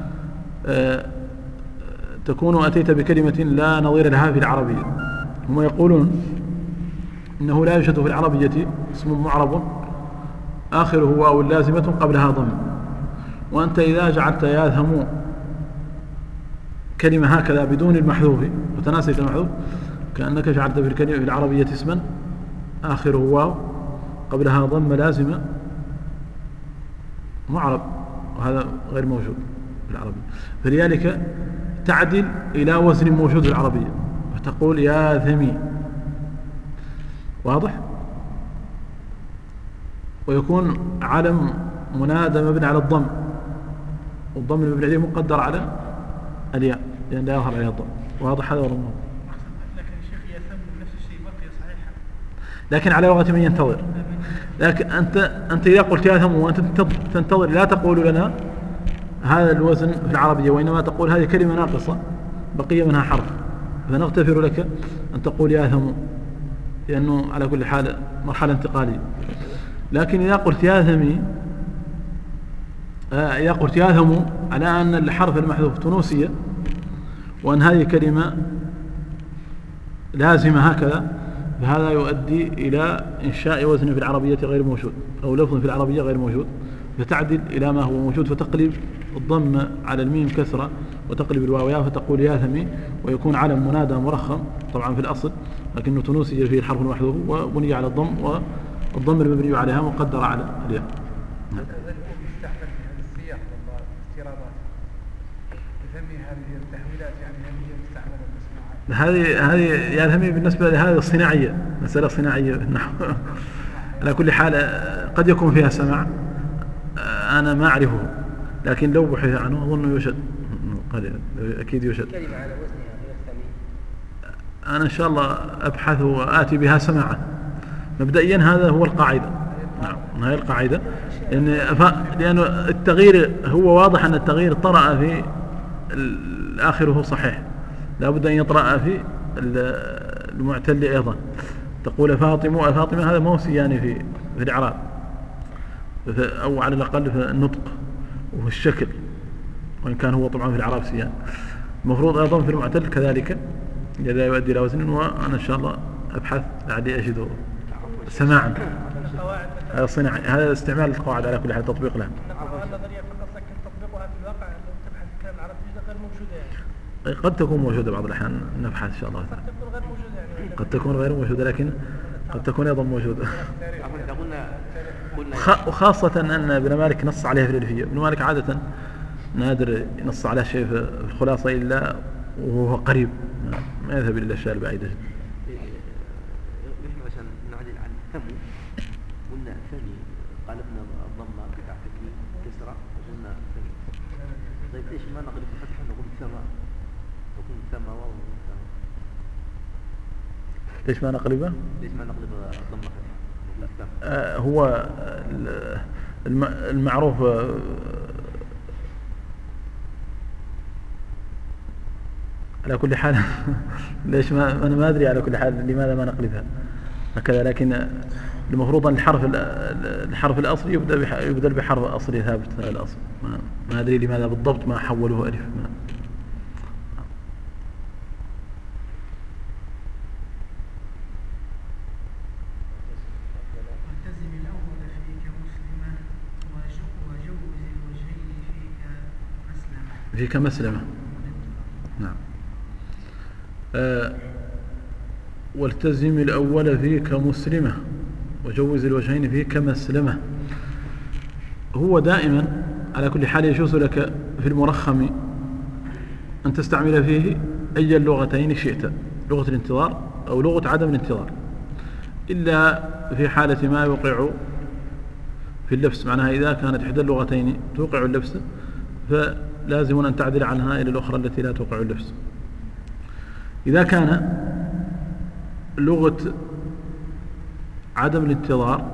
Speaker 1: تكون أتيت بكلمة لا نظير لها في العربية. هم يقولون إنه لا يوجد في العربية اسم معرب آخره واو لازمة قبلها ضم، وأنت إذا جعلت ياثم كلمة هكذا بدون المحذوف وتناسيت المحذوف كأنك جعلت في الكلمة في العربية اسما آخره واو قبلها ضم لازمة معرب، وهذا غير موجود في العربية. فلذلك تعدل إلى وزن موجود في العربية فتقول ياثمي، واضح؟ ويكون علم منادى مبني على الضم، والضم المبني عليه مقدر على الياء لأن لا يظهر عليها الضم. واضح هذا ولا مو؟
Speaker 2: لكن الشيخ يثم نفس الشيء بقي صحيحا،
Speaker 1: لكن على لغة من ينتظر. لكن أنت إذا قلت ياثم وأنت تنتظر لا تقول لنا هذا الوزن في العربية، وإنما تقول هذه كلمة ناقصة بقي منها حرف، فنغتفر لك أن تقول ياثم، لأنه على كل حال مرحلة انتقالية. لكن إذا قلت ياثمي، إذا قلت ياثم على أن الحرف المحذوف تونسية وأن هذه كلمة لازمة هكذا، فهذا يؤدي إلى إنشاء وزن في العربية غير موجود أو لفظ في العربية غير موجود، فتعدل إلى ما هو موجود فتقلب الضم على الميم كسرة وتقلب الواو ياء فتقول ياثمي، ويكون علم منادى مرخم طبعا في الأصل لكنه تونسي فيه الحرف المحذوف وبني على الضم، والضم المبني عليها مقدر على الياء.
Speaker 4: هذا الأم يستعمل في هذا السياق والاستيرادات، يسمي هذه التحويلات يعني هي مستعملة
Speaker 1: هذه ياثمي بالنسبة لهذه الصناعية، مسألة صناعية نحو على كل حال قد يكون فيها سماع أنا ما أعرفه، لكن لو بحث عنه أظن يوجد، أكيد يوجد.
Speaker 5: كلمة على وزنها غير ثمين.
Speaker 1: أنا إن شاء الله أبحث وآتي بها سماعا. مبدئيا هذا هو القاعدة، نعم هذه القاعدة، لأن التغيير هو واضح أن التغيير طرأ في آخره صحيح، لا بد أن يطرأ في المعتل أيضا. تقول فاطمة هذا موسي يعني في الإعراب أو على الأقل في النطق وفي الشكل، وإن كان هو طبعا في الإعراب سيان. المفروض أيضا في المعتل كذلك لا يؤدي إلى وزن، وأنا إن شاء الله أبحث لعلي أجد سماعا. هذا صناعي، هذا استعمال القواعد على كل حال تطبيق لها.
Speaker 2: النظرية فقط لكن تطبيقها في الواقع لو تبحث الكلام العربي غير موجودة يعني.
Speaker 1: قد تكون موجودة بعض الأحيان، نبحث إن شاء الله.
Speaker 2: قد تكون غير موجودة يعني.
Speaker 1: قد تكون غير موجودة لكن قد تكون أيضا موجودة. وخاصة أن ابن مالك نص عليها في الألفية. ابن مالك عادة نادر ينص على شيء في الخلاصة إلا وهو قريب، ما يذهب إلى الأشياء البعيدة.
Speaker 6: نحن عشان نعدل عن ثمو قلنا ثمي، قالبنا الضمة بتاع تكليف كسرة وقلنا ثمي. طيب ليش ما نقلب الفتحة نقول ثما، نقول ثما واو ثما؟
Speaker 1: ليش ما نقلبه؟
Speaker 6: ليش ما نقلب الضمة فتحة نقول ثما؟
Speaker 1: هو المعروف على كل حال ليش ما أنا ما أدري على كل حال لماذا ما نقلبها هكذا، لكن المفروض أن الحرف الأصلي يبدل بحرف أصلي ثابت الأصل. ما أدري لماذا بالضبط ما حولوه ألف.
Speaker 2: والتزم الأول فيك مسلمة وجوز الوجهين
Speaker 1: فيك مسلمة. نعم. والتزم الأول فيك مسلمة وجوز الوجهين فيك مسلمة. هو دائما على كل حال يجوز لك في المرخم أن تستعمل فيه أي اللغتين شئت، لغة الانتظار أو لغة عدم الانتظار، إلا في حالة ما يوقع في اللبس، معناها إذا كانت إحدى اللغتين توقع اللبس فلازم أن تعدل عنها إلى الأخرى التي لا توقع اللبس. إذا كان لغة عدم الانتظار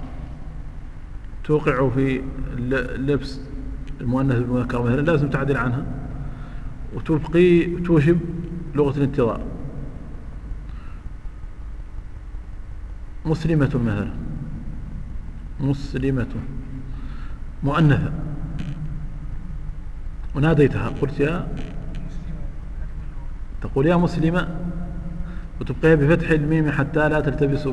Speaker 1: توقع في اللبس المؤنث بالمذكر مثلا لازم تعدل عنها وتوجب لغة الانتظار. مسلمة مثلا، مسلمة مؤنثة وناديتها قلت يا، تقول يا مسلمة وتبقيها بفتح الميم حتى لا تلتبس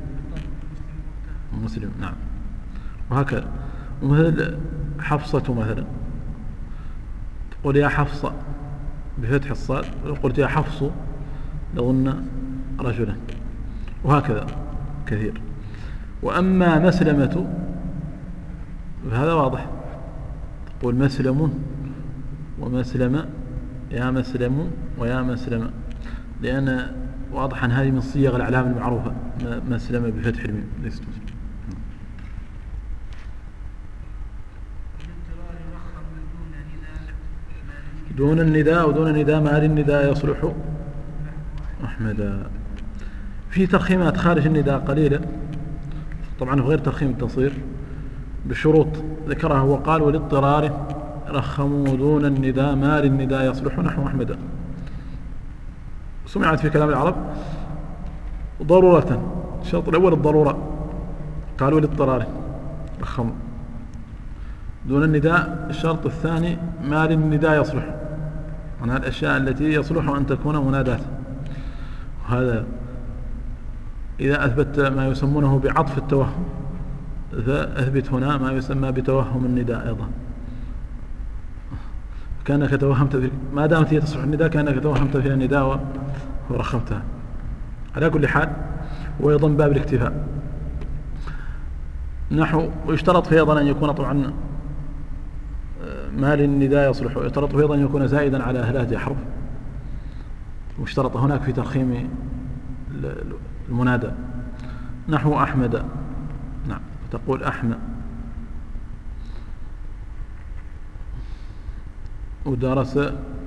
Speaker 1: بمسلم. نعم. وهكذا. ومثل حفصة مثلا تقول يا حفصة بفتح الصاد، ولو قلت يا حفص لظن رجلا، وهكذا كثير. وأما مسلمة فهذا واضح، تقول مسلم ومسلم، يا مسلم ويا مسلم، لأن واضح أن هذه من صيغ الأعلام المعروفة، مسلم بفتح الميم ليست مسلم. دون النداء ودون النداء ما للنداء يصلح أحمد. في ترخيمات خارج النداء قليلة طبعا غير ترخيم التصغير بشروط ذكرها، وقال وللاضطرار رخموا دون النداء ما للنداء يصلح نحو أحمد. سمعت في كلام العرب ضرورة، الشرط الأول الضرورة، قالوا للاضطرار رخموا. دون النداء الشرط الثاني ما للنداء يصلح، من الأشياء التي يصلح أن تكون منادات. وهذا إذا أثبت ما يسمونه بعطف التوهم فأثبت هنا ما يسمى بتوهم النداء أيضا، كأنك توهمت في، ما دامت هي تصلح النداء كأنك توهمت فيها النداء ورخمتها. على كل حال وأيضا باب الاكتفاء نحو، ويشترط في أيضا أن يكون طبعا ما للنداء يصلح، ويشترط في أيضا أن يكون زائدا على هلاج حرف، واشترط هناك في ترخيم المنادى نحو أحمد. نعم. تقول أحمد ودرس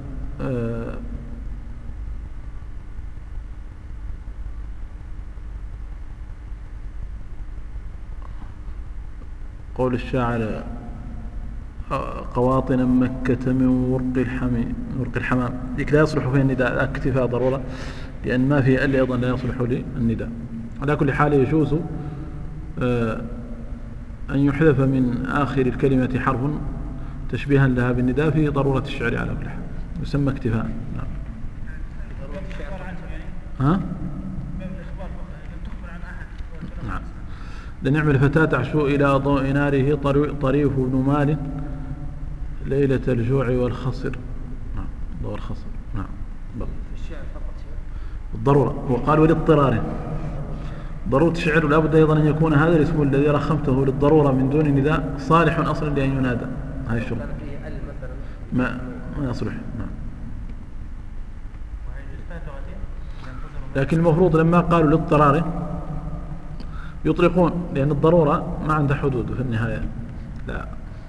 Speaker 1: قول الشاعر قواطن مكة من ورق الحمام، ذيك لا يصلح فيها النداء، اكتفاء ضرورة، لأن ما فيه إلا أيضا لا يصلح للنداء. على كل حال يجوز أن يحذف من آخر الكلمة حرف تشبيها لها بالنداء في ضرورة الشعر على كل حال، يسمى اكتفاء. نعم. ها؟ نعم. لنعم الفتاة تعشو إلى ضوء ناره طريف بن مال ليلة الجوع والخصر. نعم. ضوء الخصر. نعم. الضرورة. وقالوا للاضطرار ضرورة الشعر لا بد أيضا أن يكون هذا الاسم الذي رخمته للضرورة من دون نداء صالح أصلا لأن ينادى. هاي الشروط ما يصلح. نعم. لكن المفروض لما قالوا للاضطرار يطلقون، لأن الضرورة ما عندها حدود في النهاية. لا.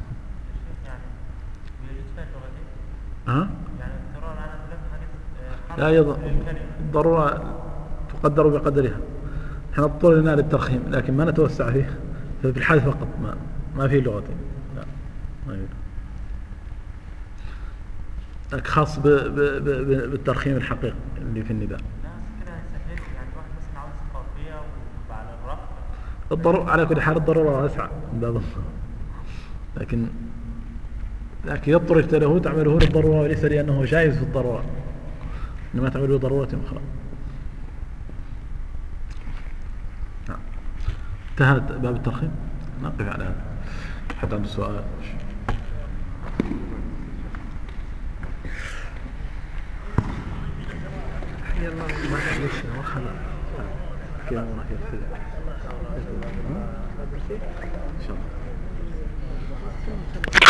Speaker 1: لا الضرورة تقدر بقدرها، احنا اضطررنا للترخيم لكن ما نتوسع فيه، في الحادث فقط ما فيه لغتين. لا ما فيه. لكن خاص بالترخيم الحقيقي اللي في النداء. الضرورة على كل حال الضرورة أسعى لكن يضطر له تعمله للضرورة وليس لأنه جائز في الضرورة، إنما تعمله ضرورة أخرى. انتهت باب الترخيم. نقف على هذا حتى عنده سؤال. يلا ما حليشنا وخلا كيف ما كيف إن شاء الله.